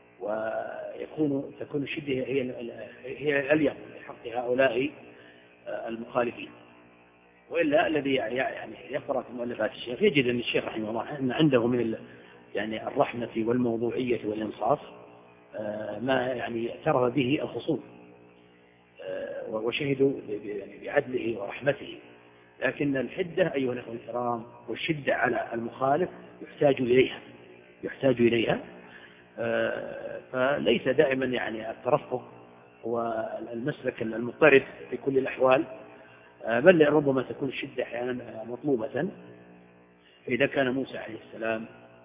تكون الشدة هي الأليق بحق هؤلاء المخالفين. وإلا الذي يعني يقرأ في مؤلفات الشيخ يجد أن الشيخ رحمه الله أن عنده من يعني الرحمة والموضوعية والإنصاف ما يعني اعترف به الخصوم وشهدوا بعدله ورحمته. لكن الحدة أيها الأخوة الكرام والشدة على المخالف يحتاج إليها فليس دائما يعني الترفق هو المسلك المضطرد في كل الأحوال، بل ربما تكون الشدة أحيانا مطلوبة. فإذا كان موسى عليه السلام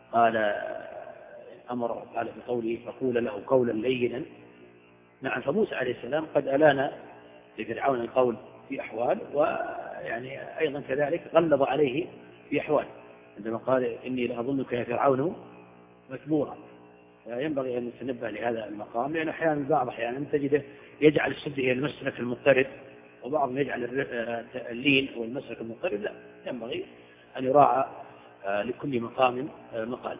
قال بقوله: فقول له قولا لينا. نعم، فموسى عليه السلام قد ألان لفرعون القول في أحوال، ويعني أيضا كذلك غلظ عليه في أحوال عندما قال: إني لأظنك يا فرعون مثبورا. ينبغي أن نتنبه لهذا المقام، لأن أحيانا تجده يجعل الشدة هي المسلك المضطرد وبعضهم يجعل اللين والمسلك المضطرب. لا، ينبغي أن يراعى لكل مقام مقال.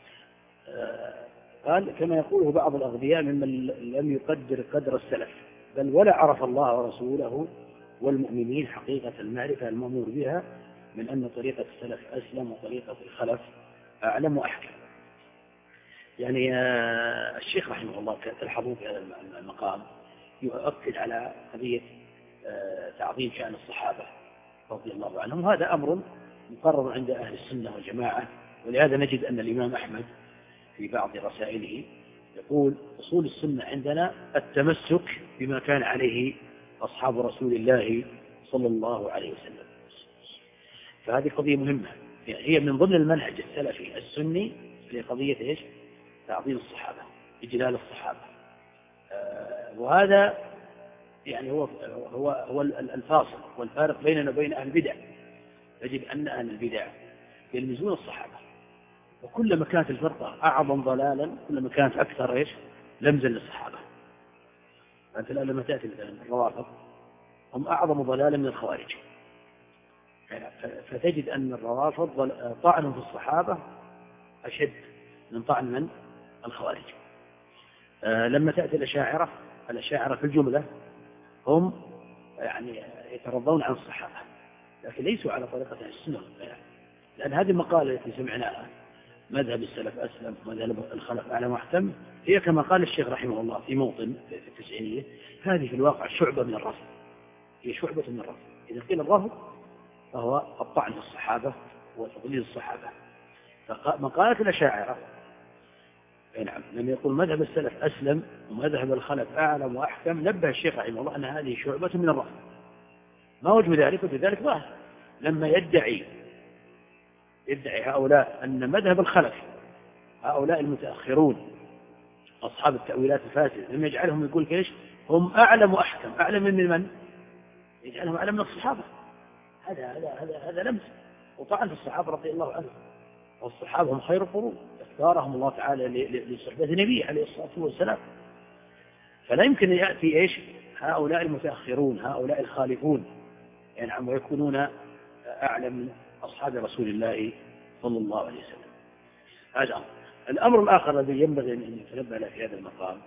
قال كما يقوله بعض الأغبياء ممن لم يقدر قدر السلف، بل ولا عرف الله ورسوله والمؤمنين حقيقة المعرفة المأمور بها من أن طريقة السلف أسلم وطريقة الخلف أعلم وأحكم. يعني الشيخ رحمه الله تلحظوا في هذا المقام يؤكد على قضية تعظيم شأن الصحابة رضي الله عنهم، وهذا أمر مقرر عند أهل السنة والجماعة. ولهذا نجد أن الإمام أحمد في بعض رسائله يقول أصول السنة عندنا التمسك بما كان عليه أصحاب رسول الله صلى الله عليه وسلم. فهذه قضية مهمة، يعني هي من ضمن المنهج السلفي السني في قضية إيش؟ تعظيم الصحابة، إجلال الصحابة. وهذا يعني هو الفاصل والفارق بيننا وبين أهل البدع. يجب أن أهل البدع يلمزون الصحابة، وكلما كانت الفرقة أعظم ضلالا كلما كانت أكثر إيش؟ لمزا للصحابة. أنت الآن لما تأتي الروافض هم أعظم ضلالا من الخوارج، فتجد أن الروافض طعنهم في الصحابة أشد من طعن من الخوارج. لما تأتي الأشاعرة في الجملة هم يعني يترضون عن الصحابة، لكن ليسوا على طريقة السنة، لأن هذه المقالة التي سمعناها مذهب السلف أسلم ومذهب الخلف أعلم وأحكم هي كما قال الشيخ رحمه الله في موطن في التسعينية، هذه في الواقع شعبة من الرفض، هي شعبة من الرفض. إذا قيل الرفض فهو الطعن في الصحابة وتضليل الصحابة. فمقالة الأشاعرة نعم لما يقول مذهب السلف أسلم ومذهب الخلف أعلم وأحكم، نبه الشيخ رحمه الله أن هذه شعبة من الرفض. ما وجه ذلك؟ وبذلك ظاهر لما يدعي هؤلاء أن مذهب الخلف هؤلاء المتأخرون أصحاب التأويلات الفاسدة لما يجعلهم يقول كيش هم أعلم وأحكم، أعلم من يجعلهم أعلم من الصحابة. هذا لمس وطعن في الصحابة رضي الله عنهم، والصحابة هم خير القرون اختارهم الله تعالى لصحبة نبيه عليه الصلاة والسلام. فلا يمكن أن يأتي إيش هؤلاء المتأخرون هؤلاء الخالفون يعني ويكونون أعلم من أصحاب رسول الله صلى الله عليه وسلم. هذا الأمر الآخر الذي ينبغي أن يتنبه له في هذا المقام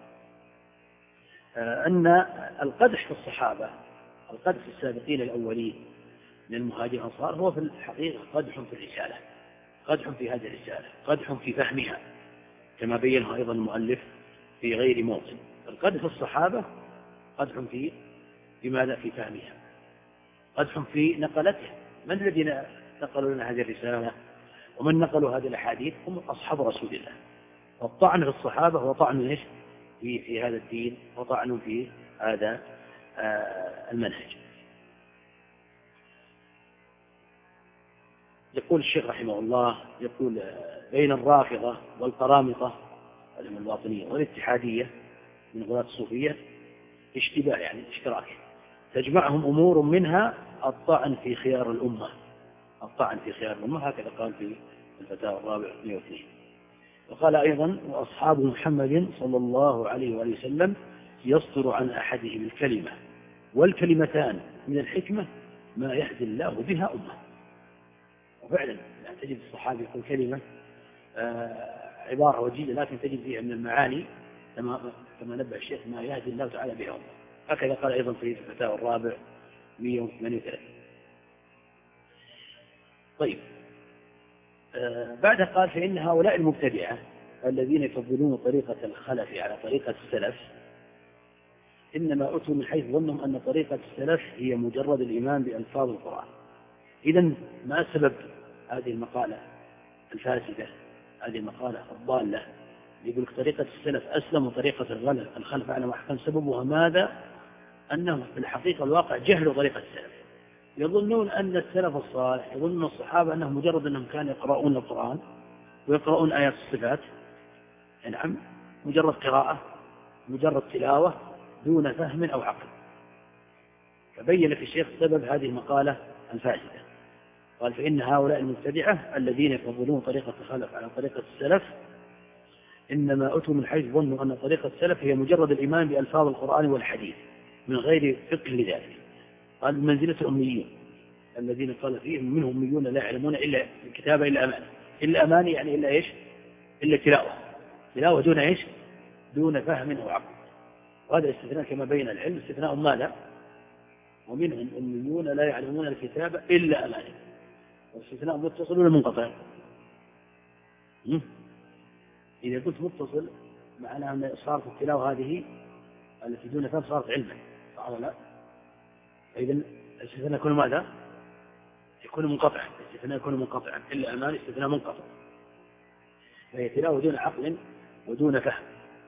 أن القدح في الصحابة، القدح في السابقين الأولين من المهاجرين والأنصار هو في الحقيقة قدح في الرسالة، قدح في هذه الرسالة، قدح في فهمها كما بينه أيضا المؤلف في غير موطن. القدح في الصحابة قدح في ماذا؟ في فهمها، قدح في نقلتها. من الذين نقلوا لنا هذه الرسالة ومن نقلوا هذه الأحاديث؟ هم أصحاب رسول الله. والطعن في الصحابة هو طعن إيش في هذا الدين وطعن في هذا المنهج. يقول الشيخ رحمه الله يقول بين الرافضة والقرامطة من الباطنية والاتحادية من غلاة الصوفية اشتباه يعني اشتراك تجمعهم أمور منها الطعن في خيار الأمة، الطعن في خيار الأمة، هكذا قال في الفتاوى الرابع 102. وقال أيضا وأصحاب محمد صلى الله عليه وآله وسلم يصدر عن أحدهم الكلمة والكلمتان من الحكمة ما يهدي الله بها أمة. وفعلا يعني تجد الصحابي يقول كلمة عبارة وجيزة لكن تجد فيها من المعاني كما نبه الشيخ ما يهدي الله تعالى بها أمة. هكذا قال أيضا في الفتاوى الرابع 138. طيب بعد قال فإن هؤلاء المبتدعة الذين يفضلون طريقة الخلف على طريقة السلف إنما أتوا من حيث ظنهم أن طريقة السلف هي مجرد الإيمان بألفاظ القرآن. إذن ما سبب هذه المقالة الفاسدة، هذه المقالة الضالة يقول طريقة السلف أسلم وطريقة الخلف أعلم وأحكم؟ سببها ماذا؟ أنهم في الحقيقة الواقع جهلوا طريقة السلف، يظنون أن السلف الصالح يظنون الصحابة أنهم مجرد أنهم كانوا يقرؤون القرآن ويقرؤون آيات الصفات، نعم مجرد قراءة مجرد تلاوة دون فهم أو عقل. فبين في الشيخ سبب هذه المقالة الفاسدة. قال فإن هؤلاء المبتدعة الذين يفضلون طريقة الخلف على طريقة السلف إنما أتوا من حيث ظنوا أن طريقة السلف هي مجرد الإيمان بألفاظ القرآن والحديث من غير فقه لذلك، قال منزلة الأميين الذين قال فيهم منهم أميون لا يعلمون إلا الكتابة إلا أماني. إلا أماني يعني إلا إيش؟ إلا تلاوة دون إيش؟ دون فهم أو عقل. وهذا الاستثناء كما بين العلم استثناء ماذا؟ ومنهم أميون لا يعلمون الكتابة إلا أماني. والاستثناء متصل ولا منقطع؟ إذا قلت متصل معناها أن صارت التلاوة هذه التي دون فهم صارت علما، صح ولا لا؟ إذا الاستثناء يكون ماذا؟ يكون منقطعا. الاستثناء يكون منقطعا، إلا أماني استثناء منقطع، فهي تلاوة دون عقل ودون فهم.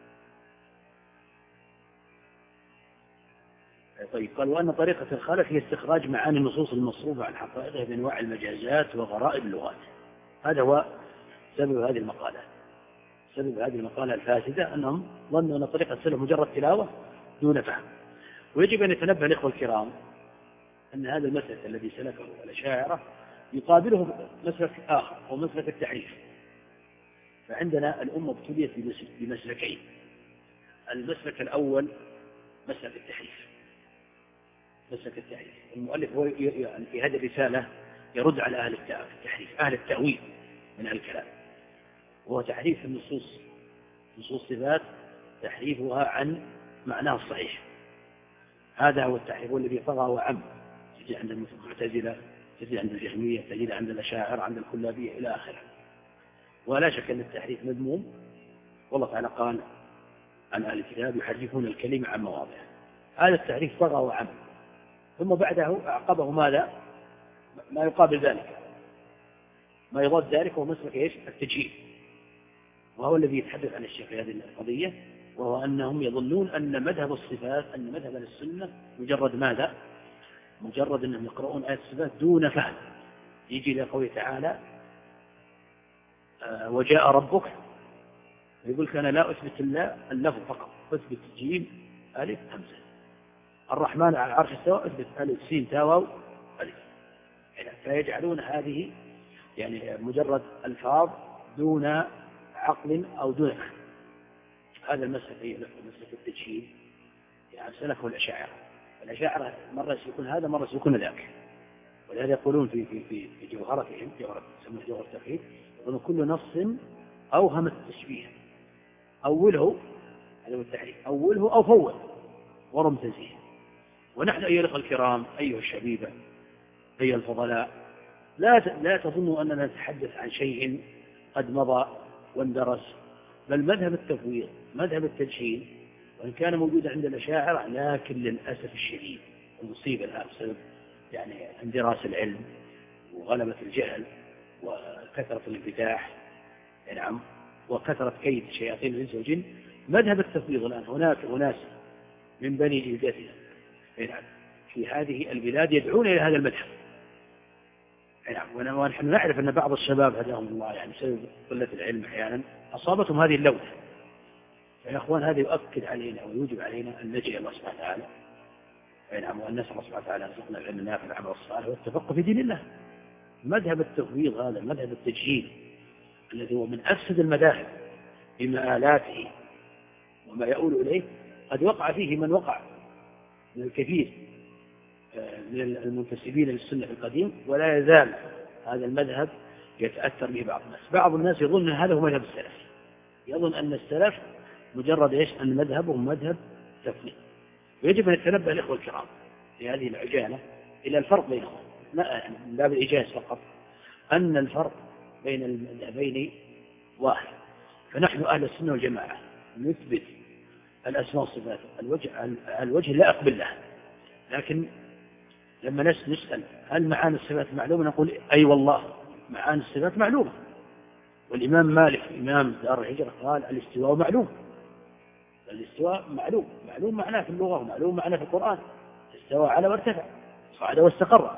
طيب، قال وأن طريقة الخلف هي استخراج معاني النصوص المصروفة عن حقائقها بأنواع المجازات وغرائب اللغات. هذا هو سبب هذه المقالة. سبب هذه المقالة الفاسدة أنهم ظنوا أن طريقة السلف مجرد تلاوة دون فهم. ويجب أن يتنبه الإخوة الكرام أن هذا المسلك الذي سلكه الأشاعرة يقابله مسلك آخر هو مسلك التحريف. فعندنا الأمة ابتليت بمسلكين. المسلك الأول مسلك التحريف. مسلك التحريف المؤلف هو في هذه الرسالة يرد على أهل التحريف، أهل التأويل من الكلام، وهو تحريف النصوص، نصوص صفات تحريفها عن معناها الصحيح. هذا هو التحريف الذي طغى وعم. تجد عند المعتزلة، تجد عند الجهمية، تجد عند الأشاعرة، عند الكلابية إلى آخره. ولا شك أن التحريف مذموم، والله تعالى قال عن أهل الكتاب يحرفون الكلمة عن مواضعه. هذا التحريف طغى وعم. ثم بعده أعقبه ماذا؟ ما يقابل ذلك، ما يضاد ذلك، هو مسلك إيش؟ التجهيل، وهو الذي يتحدث عن الشيخ في هذه القضية، وهو أنهم يظنون أن مذهب الصفات، أن مذهب السنة مجرد ماذا؟ مجرد أنهم يقرؤون آيات الصفات دون فهم. يجي إلى قوله تعالى وجاء ربك، يقول أنا لا أثبت الله اللفظ فقط، أثبت جيم ألف همزة. الرحمن على العرش استوى، أثبت ألف سين تاء واو ألف. فيجعلون هذه يعني مجرد ألفاظ دون عقل أو دون فهم. هذا المسلك هي مسلك التجهيل، يعني سلكه الأشاعرة. الأشاعرة مرة يكون هذا، مرة يكون ذاك. ولهذا يقولون في جوهرتهم، يسمونه جوهر التوحيد، يقولون كل نص أوهم التشبيه أوله، هذا هو التحريف، أوله أو فوّل ورم تنزيه. ونحن أيها الأخوة الكرام، أيها الشبيبة، أيها الفضلاء، لا تظنوا أننا نتحدث عن شيء قد مضى واندرس، بل مذهب التفويض، مذهب التجهيل، وإن كان موجودا عند الأشاعرة، لكن للأسف الشديد المصيبة الآن بسبب يعني اندراس العلم وغلبة الجهل وكثرة الانفتاح، نعم، وكثرة كيد شياطين الإنس والجن، مذهب التفويض الآن هناك أناس من بني جلدتنا في هذه البلاد يدعون إلى هذا المذهب. ونحن نعرف أن بعض الشباب هداهم الله يعني بسبب قلة العلم أحيانا أصابتهم هذه اللوثة. يا أخوان، هذا يؤكد علينا ويوجب علينا أن نلجأ الله سبحانه وتعالى، وأن نسأل الله سبحانه وتعالى أن يرزقنا العلم النافع والعمل الصالح والتفقه في دين الله. مذهب التفويض هذا، مذهب التجهيل الذي هو من أفسد المذاهب بمآلاته وما يؤول إليه، قد وقع فيه من وقع من الكثير من المنتسبين للسنة القديم، ولا يزال هذا المذهب يتأثر به بعض الناس. بعض الناس يظن هذا هو مذهب السلف، يظن أن السلف مجرد إيش؟ أن مذهبهم مذهب تفويض. ويجب أن يتنبه الإخوة الكرام في هذه العجالة إلى الفرق بينهم، لا من باب الإيجاز فقط، أن الفرق بين المذهبين واحد. فنحن أهل السنة والجماعة نثبت الأسماء والصفات الوجه اللائق بالله، لكن لما نسأل هل معاني الصفات معلومة، نقول أي والله معاني الصفات معلومة. والإمام مالك إمام دار الهجرة قال الاستواء معلوم. الاستواء معلوم معناه في اللغة ومعلوم معناه في القرآن. استوى على وارتفع، صعد واستقر،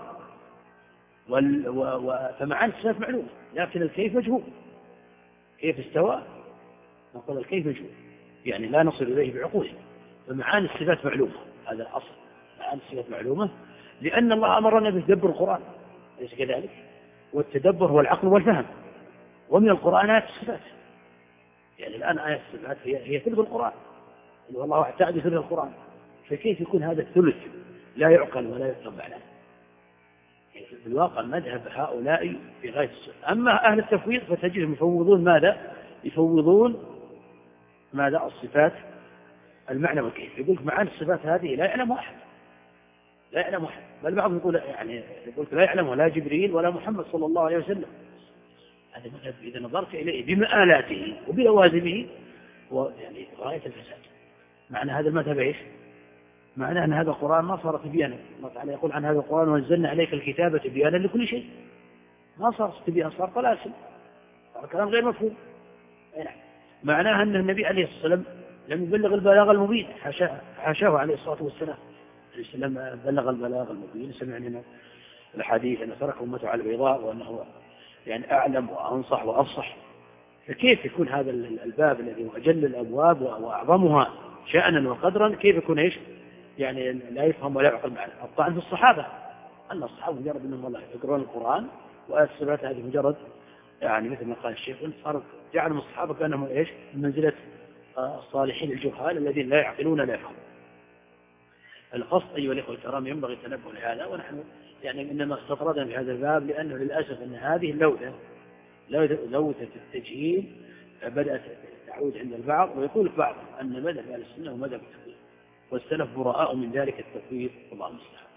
فمعاني الصفات معلومة، لكن الكيف مجهول. كيف استوى؟ نقول الكيف مجهول، يعني لا نصل إليه بعقولنا. فمعاني الصفات معلومة، هذا الأصل. معاني الصفات معلومة لأن الله أمرنا بتدبر القرآن، ليس كذلك؟ والتدبر هو العقل والفهم، ومن القرآن آيات الصفات. يعني الآن آيات الصفات هي ثلث القرآن، والله تعالى ثلث القرآن، فكيف يكون هذا الثلث لا يعقل ولا يطبع له. في الواقع مذهب هؤلاء في غاية السوء. أما أهل التفويض فتجدهم يفوضون ماذا؟ يفوضون ماذا؟ الصفات المعنى والكيف. يقول معاني الصفات هذه لا يعلم أحد، لا يعلم أحد، بل بعضهم يقول يعني يقول لا يعلم ولا جبريل ولا محمد صلى الله عليه وسلم. هذا مذهب إذا نظرت إليه بمآلاته وبلوازمه هو يعني غاية الفساد. معنى هذا المذهب إيش؟ معنى أن هذا القرآن ما صار تبيانا. الله تعالى يقول عن هذا القرآن ونزلنا عليك الكتاب تبيانا لكل شيء. ما صار تبيان، صار طلاسم، صار كلام غير مفهوم. معناها أن النبي عليه الصلاة والسلام لم يبلغ البلاغ المبين، حاشاه عليه الصلاة والسلام. الإسلام بلغ البلاغ المبين. سمعنا الحديث أن ترك أمته على البيضاء وأنه يعني أعلم وأنصح وأفصح. فكيف يكون هذا الباب الذي هو أجل الأبواب وأعظمها شأنا وقدرا كيف يكون إيش؟ يعني لا يفهم ولا يعقل معنا. الطعن في الصحابة، أن الصحابة مجرد أنهم والله يقرؤون القرآن وآيات الصفات هذه مجرد يعني مثل ما قال الشيخ صار جعلوا الصحابة كأنهم إيش؟ من منزلة الصالحين الجهال الذين لا يعقلون لا يفهمون. القصد أيها الإخوة الكرام ينبغي التنبه لهذا، ونحن يعني إنما استطردنا في هذا الباب لأنه للأسف أن هذه لوثة التجهيل بدأت تعود عند البعض، ويقول البعض أن مذهب أهل السنة هو مذهب التفويض، والسلف براء من ذلك التفويض. الله المستعان.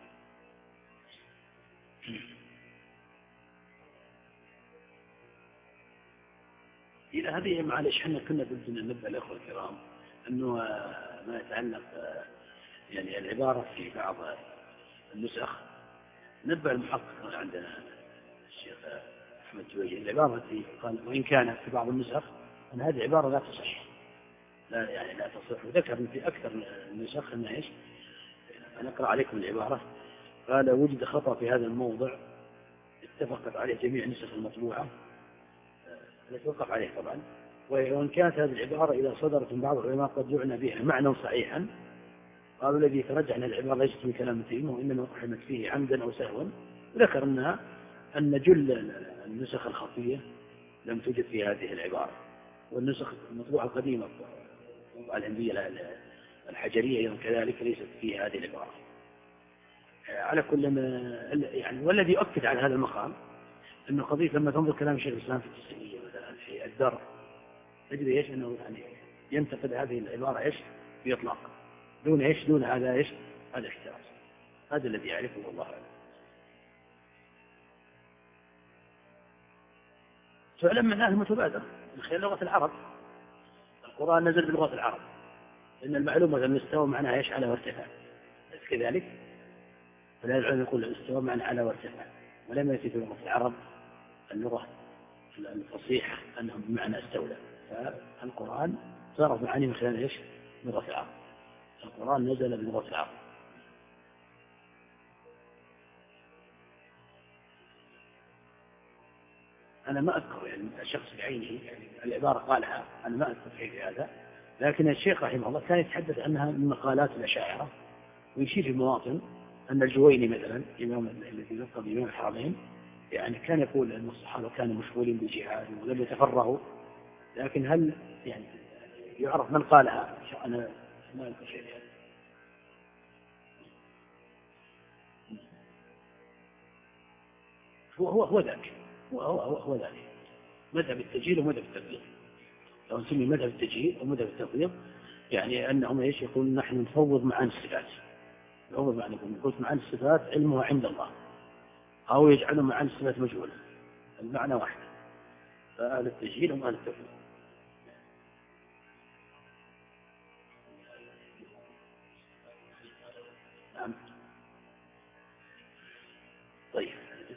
إلى هذه معلش احنا كنا بدنا ننبه الأخوة الكرام أنه ما يتعلق يعني العبارة في بعض النسخ نبه المحقق عندنا الشيخ أحمد جويجي العبارة التي قال وإن كانت في بعض النسخ أن هذه عبارة لا تصح، لا يعني لا تصح. وذكر في أكثر النسخ أنها إيش؟ أنا أقرأ عليكم العبارة. قال وجد خطأ في هذا الموضع اتفقت عليه جميع النسخ المطبوعة التي وقف عليه طبعا، وإن كانت هذه العبارة إذا صدرت من بعض العلماء قد يعنى بها معنى صحيحا. قالوا الذي يترجح أن العبارة ليست من كلام تيمية وإنما أحرمت فيه عمدا أو سهوا. وذكر أن جل النسخ الخفية لم توجد في هذه العبارة، والنسخ المطبوعة القديمة الهندية الحجرية أيضا كذلك ليست في هذه العبارة. على كل ما يعني والذي يؤكد على هذا المقام أنه قضية لما تنظر كلام شيخ الإسلام في التسمية مثلا في الدر تجد إيش أنه يعني ينتقد هذه العبارة إيش بإطلاق دون إيش دون هذا إيش هذا احتراز. هذا الذي يعرفه والله أعلم. تعلم من أهل المتبادر من خلال لغة العرب. القرآن نزل بلغة العرب لأن المعلومة أن استوى معناها إيش على وارتفاع كذلك. فلا العلم يقول استوى معنى على وارتفاع، ولم يأتي في لغة العرب اللغة الفصيحة أنهم بمعنى استولى. فالقرآن صارت معاني من خلال إيش لغة العرب. القرآن نزل بلغة العرب. أنا ما أذكر يعني الشخص بعينه يعني العبارة قالها، أنا ما أذكر في هذا، لكن الشيخ رحمه الله كان يتحدث عنها من مقالات الأشاعرة، ويشير في مواطن أن الجويني مثلا إمام الذي يلقب بإمام الحرمين يعني كان يقول أن الصحابة كانوا مشغولين بالجهاد ولم يتفرغوا. لكن هل يعني يعرف من قالها؟ أنا ما أذكر شيء يعني. هو ذاك هو ذاك مذهب التجهيل ومذهب التفويض. لو نسمي مذهب التجهيل ومذهب التفويض يعني أنهم إيش يقول نحن نفوض معاني الصفات. نفوض معاني الصفات علمها عند الله، أو يجعلوا معاني الصفات مجهولة. المعنى واحد. فأهل التجهيل هم أهل التفويض. نعم. طيب.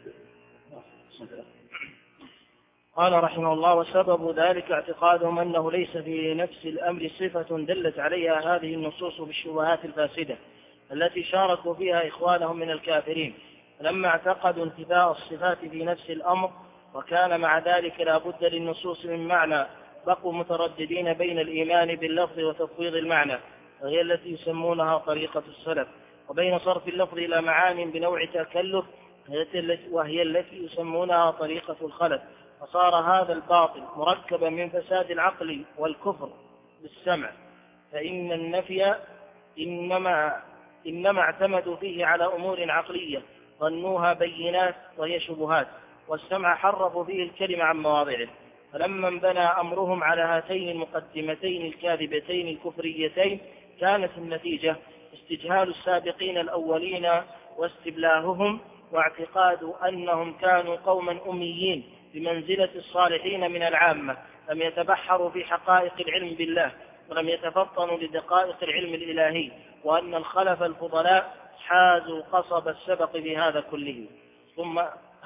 قال رحمه الله وسبب ذلك اعتقادهم أنه ليس في نفس الأمر صفة دلت عليها هذه النصوص بالشبهات الفاسدة التي شاركوا فيها إخوانهم من الكافرين. لما اعتقدوا انتفاء الصفات في نفس الأمر وكان مع ذلك لا بد للنصوص من معنى بقوا مترددين بين الإيمان باللفظ وتفويض المعنى، وهي التي يسمونها طريقة السلف، وبين صرف اللفظ إلى معان بنوع تكلف وهي التي يسمونها طريقة الخلف. فصار هذا الباطل مركبا من فساد العقل والكفر بالسمع، فإن النفي إنما إنما اعتمدوا فيه على أمور عقلية ظنوها بينات وهي شبهات، والسمع حرفوا فيه الكلمة عن مواضعه. فلما انبنى أمرهم على هاتين المقدمتين الكاذبتين الكفريتين كانت النتيجة استجهال السابقين الأولين واستبلاههم، واعتقاد أنهم كانوا قوما أميين بمنزلة الصالحين من العامة، لم يتبحروا في حقائق العلم بالله ولم يتفطنوا لدقائق العلم الإلهي، وأن الخلف الفضلاء حازوا قصب السبق بهذا كله. ثم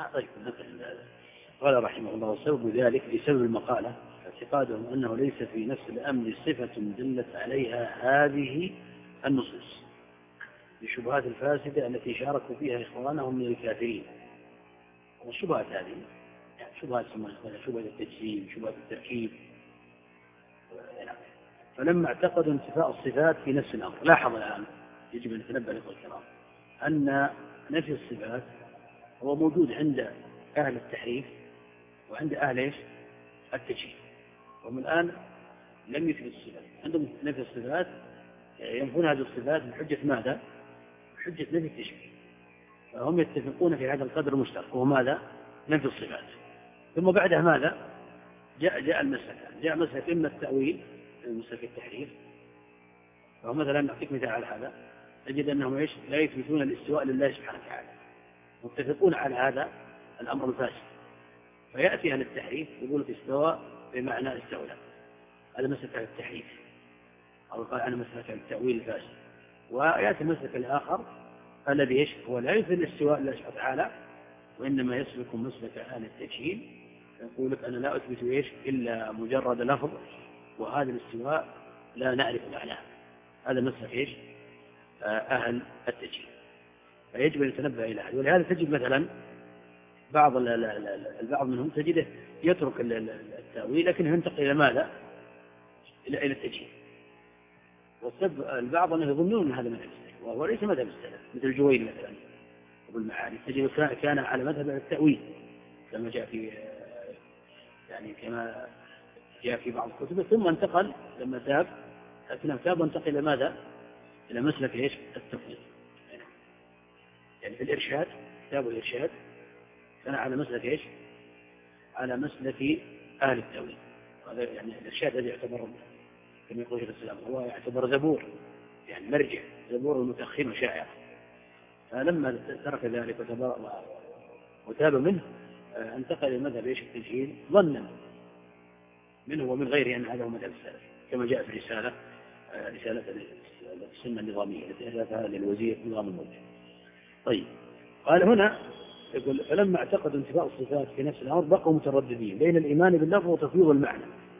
قال رحمه الله: وسبب ذلك بسبب المقالة اعتقادهم أنه ليس في نفس الأمر صفة دلت عليها هذه النصوص للشبهات الفاسدة التي شاركوا فيها إخوانهم من الكافرين. والشبهات هذه يعني شبهات شبهة التجسيم، شبهة التركيب. فلما اعتقدوا انتفاء الصفات في نفس الأمر، لاحظ الآن يجب أن نتنبه لكم الكرام أن نفي الصفات هو موجود عند أهل التحريف وعند أهل التجسيم. ومن الآن لم يثبت الصفات، عندهم نفي الصفات ينفون هذه الصفات بحجة ماذا؟ بحجة نفي التشبيه. فهم يتفقون في هذا القدر المشترك، وهو ماذا؟ نفي الصفات. ثم بعدها ماذا؟ جاء مسلك إما التأويل مسلك التحريف. فهو مثلا نعطيك مثال على هذا، تجد أنهم لا يثبتون الاستواء لله سبحانه وتعالى، متفقون على هذا الأمر الفاسد. فيأتي أهل التحريف يقول استواء بمعنى استولى، هذا مسلك التحريف، أو قال أنا مسلك التأويل الفاسد. ويأتي المسلك الآخر الذي هو لا يثبت الاستواء لله سبحانه وتعالى، وإنما يسلك مسلك أهل التجهيل، يقول لك أنا لا أثبت إلا مجرد لفظ، وهذا الاستواء لا نعرف معناه. هذا مسلك أهل التجهيل. فيجب أن يتنبه إلى هذا. ولهذا تجد مثلا البعض منهم تجده يترك التأويل لكنه ينتقل إلى ماذا؟ إلى التجهيل. والسبب البعض أنه يظنون أن هذا مذهب السلف، وهو ليس مذهب السلف، مثل الجويني مثلا أبو المعالي تجد كان على مذهب التأويل كما جاء في كما جاء في بعض الكتب، ثم انتقل لما تاب وانتقل إلى ماذا؟ إلى مسلك التفويض. يعني في الإرشاد، كتاب الإرشاد كان على مسلك على مسلك أهل التأويل. هذا يعني الإرشاد الذي يعتبر كما يقول شيخ الإسلام هو يعتبر زبور، يعني مرجع زبور المتأخرين وشاعر. فلما ترك ذلك وتاب منه انتقل إلى مذهب التجهيل ظنا منه ومن غيره أن هذا هو مذهب السلف، كما جاء في رسالة السنة النظامية التي ألفها للوزير نظام الملك. طيب، قال هنا يقول: فلما اعتقدوا انتفاء الصفات في نفس الأمر بقوا مترددين بين الإيمان باللفظ وتفويض المعنى.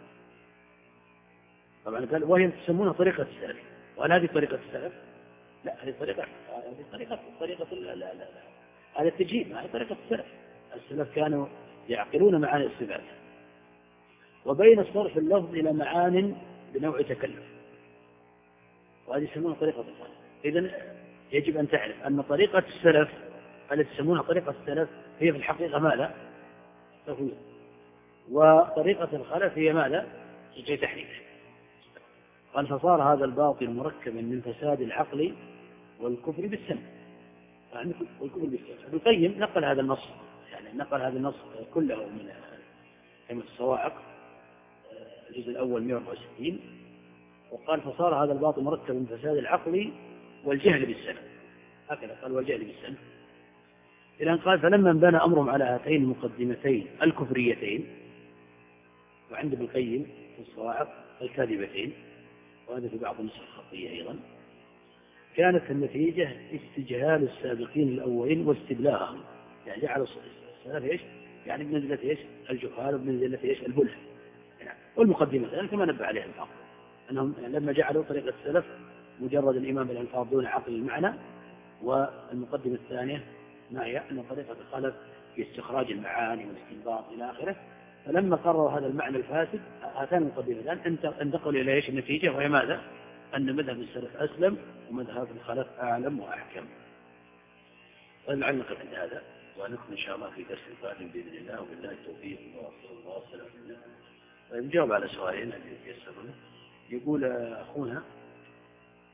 طبعا قال وهي تسمونها طريقة السلف. وهل هذه طريقة السلف؟ لا، هذه طريقة هذا التجهيل، هذه طريقة السلف. السلف كانوا يعقلون معاني الصفات، وبين صرف اللفظ إلى معان بنوع تكلف، وهذه يسمونها طريقة السلف. إذن يجب أن تعرف أن طريقة السلف التي يسمونها طريقة السلف هي في الحقيقة ماذا؟ تفويض. وطريقة الخلف هي ماذا؟ تحريف. قال: فصار هذا الباطل مركبا من فساد العقل والكفر بالسمع. والكفر بالسمع. ابن القيم نقل هذا النص كله من كلمة الصواعق الجزء الأول 164، وقال: فصار هذا الباطل مركبا من فساد العقل والجهل بالسمع. هكذا قال: والجهل بالسمع. إلى أن قال: فلما انبنى أمرهم على هاتين المقدمتين الكفريتين، وعند ابن القيم في الصواعق الكاذبتين، وهذا في بعض النسخ الخطية أيضا، كانت النتيجة استجهال السابقين الأولين واستبلاغهم. يعني جعل السلف يعني بمنزلة الجهال وبمنزلة البله. والمقدمة كما نبه عليها البعض أنهم لما جعلوا طريقة السلف مجرد الإيمان بالألفاظ دون عقل المعنى، والمقدمة الثانية ما هي أن طريقة الخلف في استخراج المعاني والاستنباط إلى آخره. فلما قرروا هذا المعنى الفاسد هاتان المقدمتان انتقلوا إلى النتيجة، وهي ماذا؟ أن مذهب السلف أسلم ومذهب الخلف أعلم وأحكم. ولعلنا نقف عند هذا، ونكمل إن شاء الله في درس القادم بإذن الله، وبالله التوفيق والسلام عليكم. طيب، نجاوب على سؤالين الذي يسألون. يقول أخونا: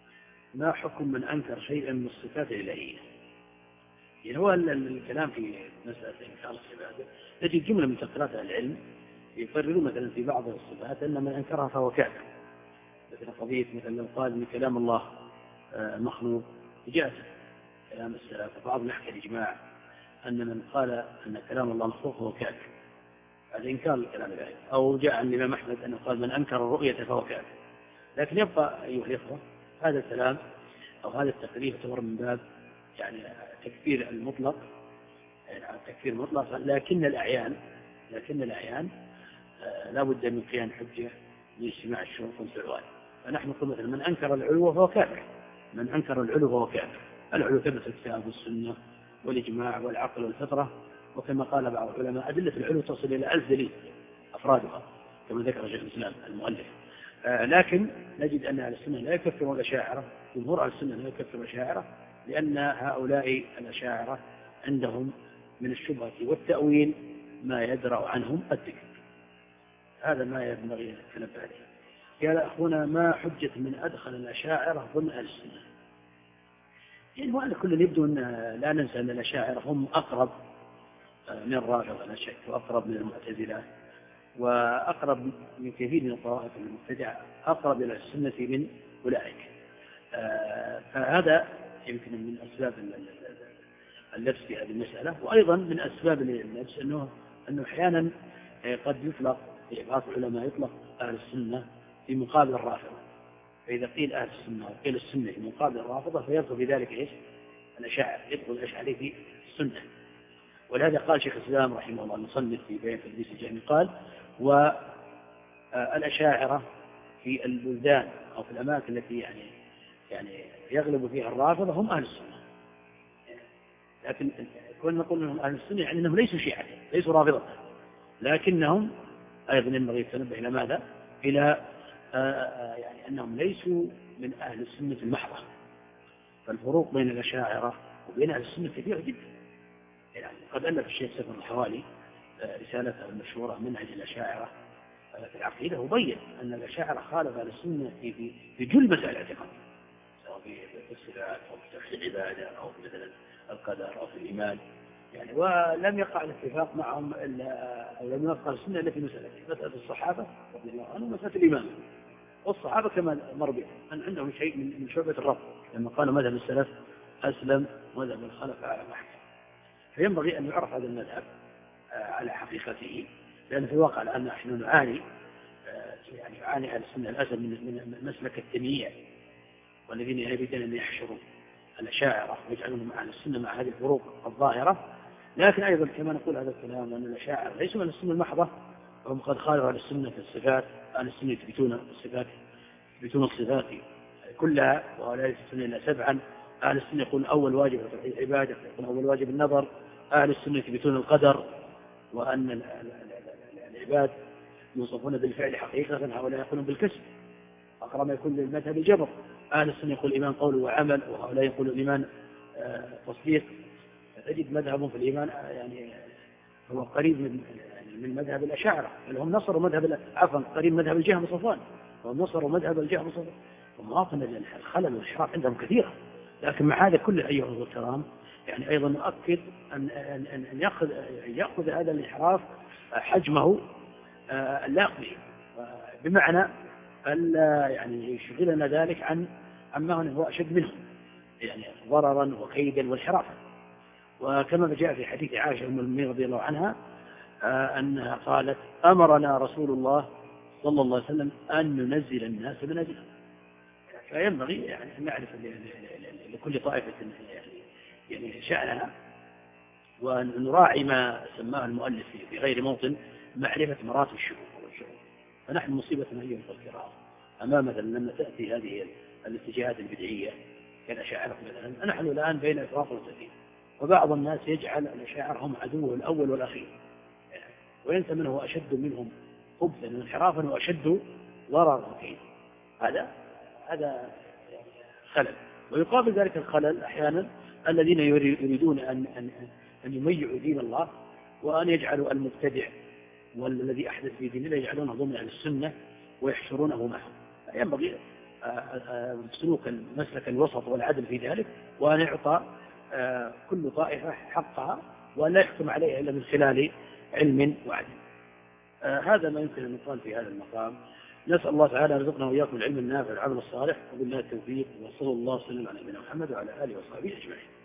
ما حكم من أنكر شيئا من الصفات الإلهية؟ يعني هو الكلام في مسألة إنكار العبادة تجد جملة من تقريرات العلم يقررون مثلا في بعض الصفات أن من أنكرها فهو كافر. مثل قضية مثلا لو قال إن كلام الله مخلوق جاءت كلام السلف وبعض يحكي الإجماع أن من قال أن كلام الله مخلوق فهو كافر، هذا إنكار الكلام الإلهي. أو جاء عن الإمام أحمد أنه قال من أنكر الرؤية فهو كافر. لكن يبقى أيها الإخوة هذا الكلام أو هذا التقرير يعتبر من باب يعني تكفير المطلق، يعني تكفير مطلق، لكن الأعيان لا بد من قيام حجة لاجتماع الشروط والعوان. فنحن نقول مثلا من أنكر العلو فهو كافر، من أنكر العلو فهو كافر. العلو ثبت الكتاب والسنة والإجماع والعقل والفطرة، وكما قال بعض العلماء أدلة العلو تصل إلى 1000 دليل أفرادها كما ذكر شيخ الإسلام المؤلف. لكن نجد أن أهل السنة لا يكفرون الأشاعرة، جمهور أهل السنة لا يكفر الأشاعرة، لأن هؤلاء الأشاعرة عندهم من الشبهة والتأويل ما يدرأ عنهم الذكر. هذا ما ينبغي أن نتنبه عليه. قال أخونا ما حجة من أدخل الأشاعرة ضمن أهل السنة؟ يعني وعلى كل يبدو أن لا ننسى أن الأشاعرة هم أقرب من الرافضة لا شك، وأقرب من المعتزلة، وأقرب من كثير من الطوائف المبتدعة، أقرب إلى السنة من أولئك. فهذا يمكن من أسباب اللبس في هذه المسألة. وأيضا من أسباب اللبس أنه أحيانا قد يطلق في بعض العلماء يطلق أهل السنة في مقابل الرافضة، فإذا قيل أهل السنة وقيل السنة في مقابل الرافضة فيدخل في ذلك إيش؟ الأشاعرة، يدخل الأشاعرة في السنة. ولهذا قال شيخ الإسلام رحمه الله المصنف في بيان تلبيس الجهمي قال والأشاعرة في البلدان أو في الأماكن التي يعني يغلب فيها الرافضة هم أهل السنة. لكن كنا نقول أنهم أهل السنة يعني أنهم ليسوا شيعة ليسوا رافضة، لكنهم أيضا ينبغي التنبه إلى ماذا؟ إلى يعني أنهم ليسوا من أهل السنة المحضة. فالفروق بين الأشاعرة وبين أهل السنة كثيرة جدا. يعني قد ألف الشيخ سفر الحوالي رسالته المشهورة منهج الأشاعرة في العقيدة، وبين أن الأشاعرة خالف أهل السنة في جل مسائل الاعتقاد، سواء في الصفات أو في توحيد العبادة أو في مثلا القدر أو في الإيمان يعني. ولم يقع الاتفاق معهم أو لم يقع السنة إلا في مسألة الصحابة رضي الله عنهم ومسألة الإمام. والصحابة كما مر بهم أن عندهم شيء من شعبة الرب، لما قالوا مذهب السلف أسلم ومذهب الخلف أعلى محكم. فينبغي أن يعرف هذا المذهب على حقيقته، لأن في الواقع الآن نحن نعاني أهل السنة الأسد من مسلك التمييع، والذين يريدون أن يحشروا الأشاعرة ويجعلونهم مع أهل السنة مع هذه الفروق الظاهرة. لكن أيضا كما نقول هذا الكلام أن الأشاعرة ليسوا من السنة المحضة، وهم قد خالفوا أهل السنة في الصفات. أهل السنة يثبتون الصفات كلها، ولا يثبتون إلا 7. أهل السنة يقول أول واجب توحيد العبادة، يقول أول واجب النظر. أهل السنة يثبتون القدر، وأن العباد يوصفون بالفعل حقيقة، هؤلاء يقولون بالكسب، أقرب ما يكون للمذهب الجبر. أهل السنة يقول الإيمان قول وعمل، وهؤلاء يقول الإيمان تصديق. تجد مذهبهم في الإيمان يعني هو قريب من مذهب الأشاعرة، بل هم نصروا قريب مذهب الجهم صفوان، وهم نصروا مذهب الجهم صفوان. ومواطن الخلل والانحراف عندهم كثيرة. لكن مع هذا كله أيها الكرام يعني أيضا نؤكد أن يأخذ هذا الانحراف حجمه اللائق به، بمعنى ألا يعني يشغلنا ذلك عما هو أشد منه يعني ضررا وكيدا وانحرافا. وكما جاء في حديث عائشة أم المؤمنين رضي الله عنها أنها قالت أمرنا رسول الله صلى الله عليه وسلم أن ننزل الناس منازلهم. فينبغي يعني أن نعرف لكل طائفة يعني شأنها، ونراعي ما سماه المؤلف في غير موطن معرفة مراتب الشؤون. فنحن مصيبتنا أيها الكرام أمام مثلا لما تأتي هذه الاتجاهات البدعية كالأشاعرة مثلا، نحن الآن بين إفراط وتفريط، وبعض الناس يجعل الأشاعرة هم عدوه الأول والأخير، وينسى من هو أشد منهم خبثا وانحرافا وأشد ضررا فيه. هذا خلل. ويقابل ذلك الخلل أحيانا الذين يريدون أن يميعوا دين الله، وأن يجعلوا المبتدع والذي أحدث في دين الله يجعلونه ضمن أهل السنة ويحشرونه معهم. ينبغي سلوكا مسلك الوسط والعدل في ذلك، وأن يعطى كل طائفة حقها، وأن لا يحكم عليها إلا من خلال علم وعدل. هذا ما يمكن أن يقال في هذا المقام. نسأل الله تعالى رزقنا وإياكم العلم النافع والعمل الصالح، وبالله التوفيق، وصلى الله وسلم على نبينا محمد وعلى آله وصحبه أجمعين.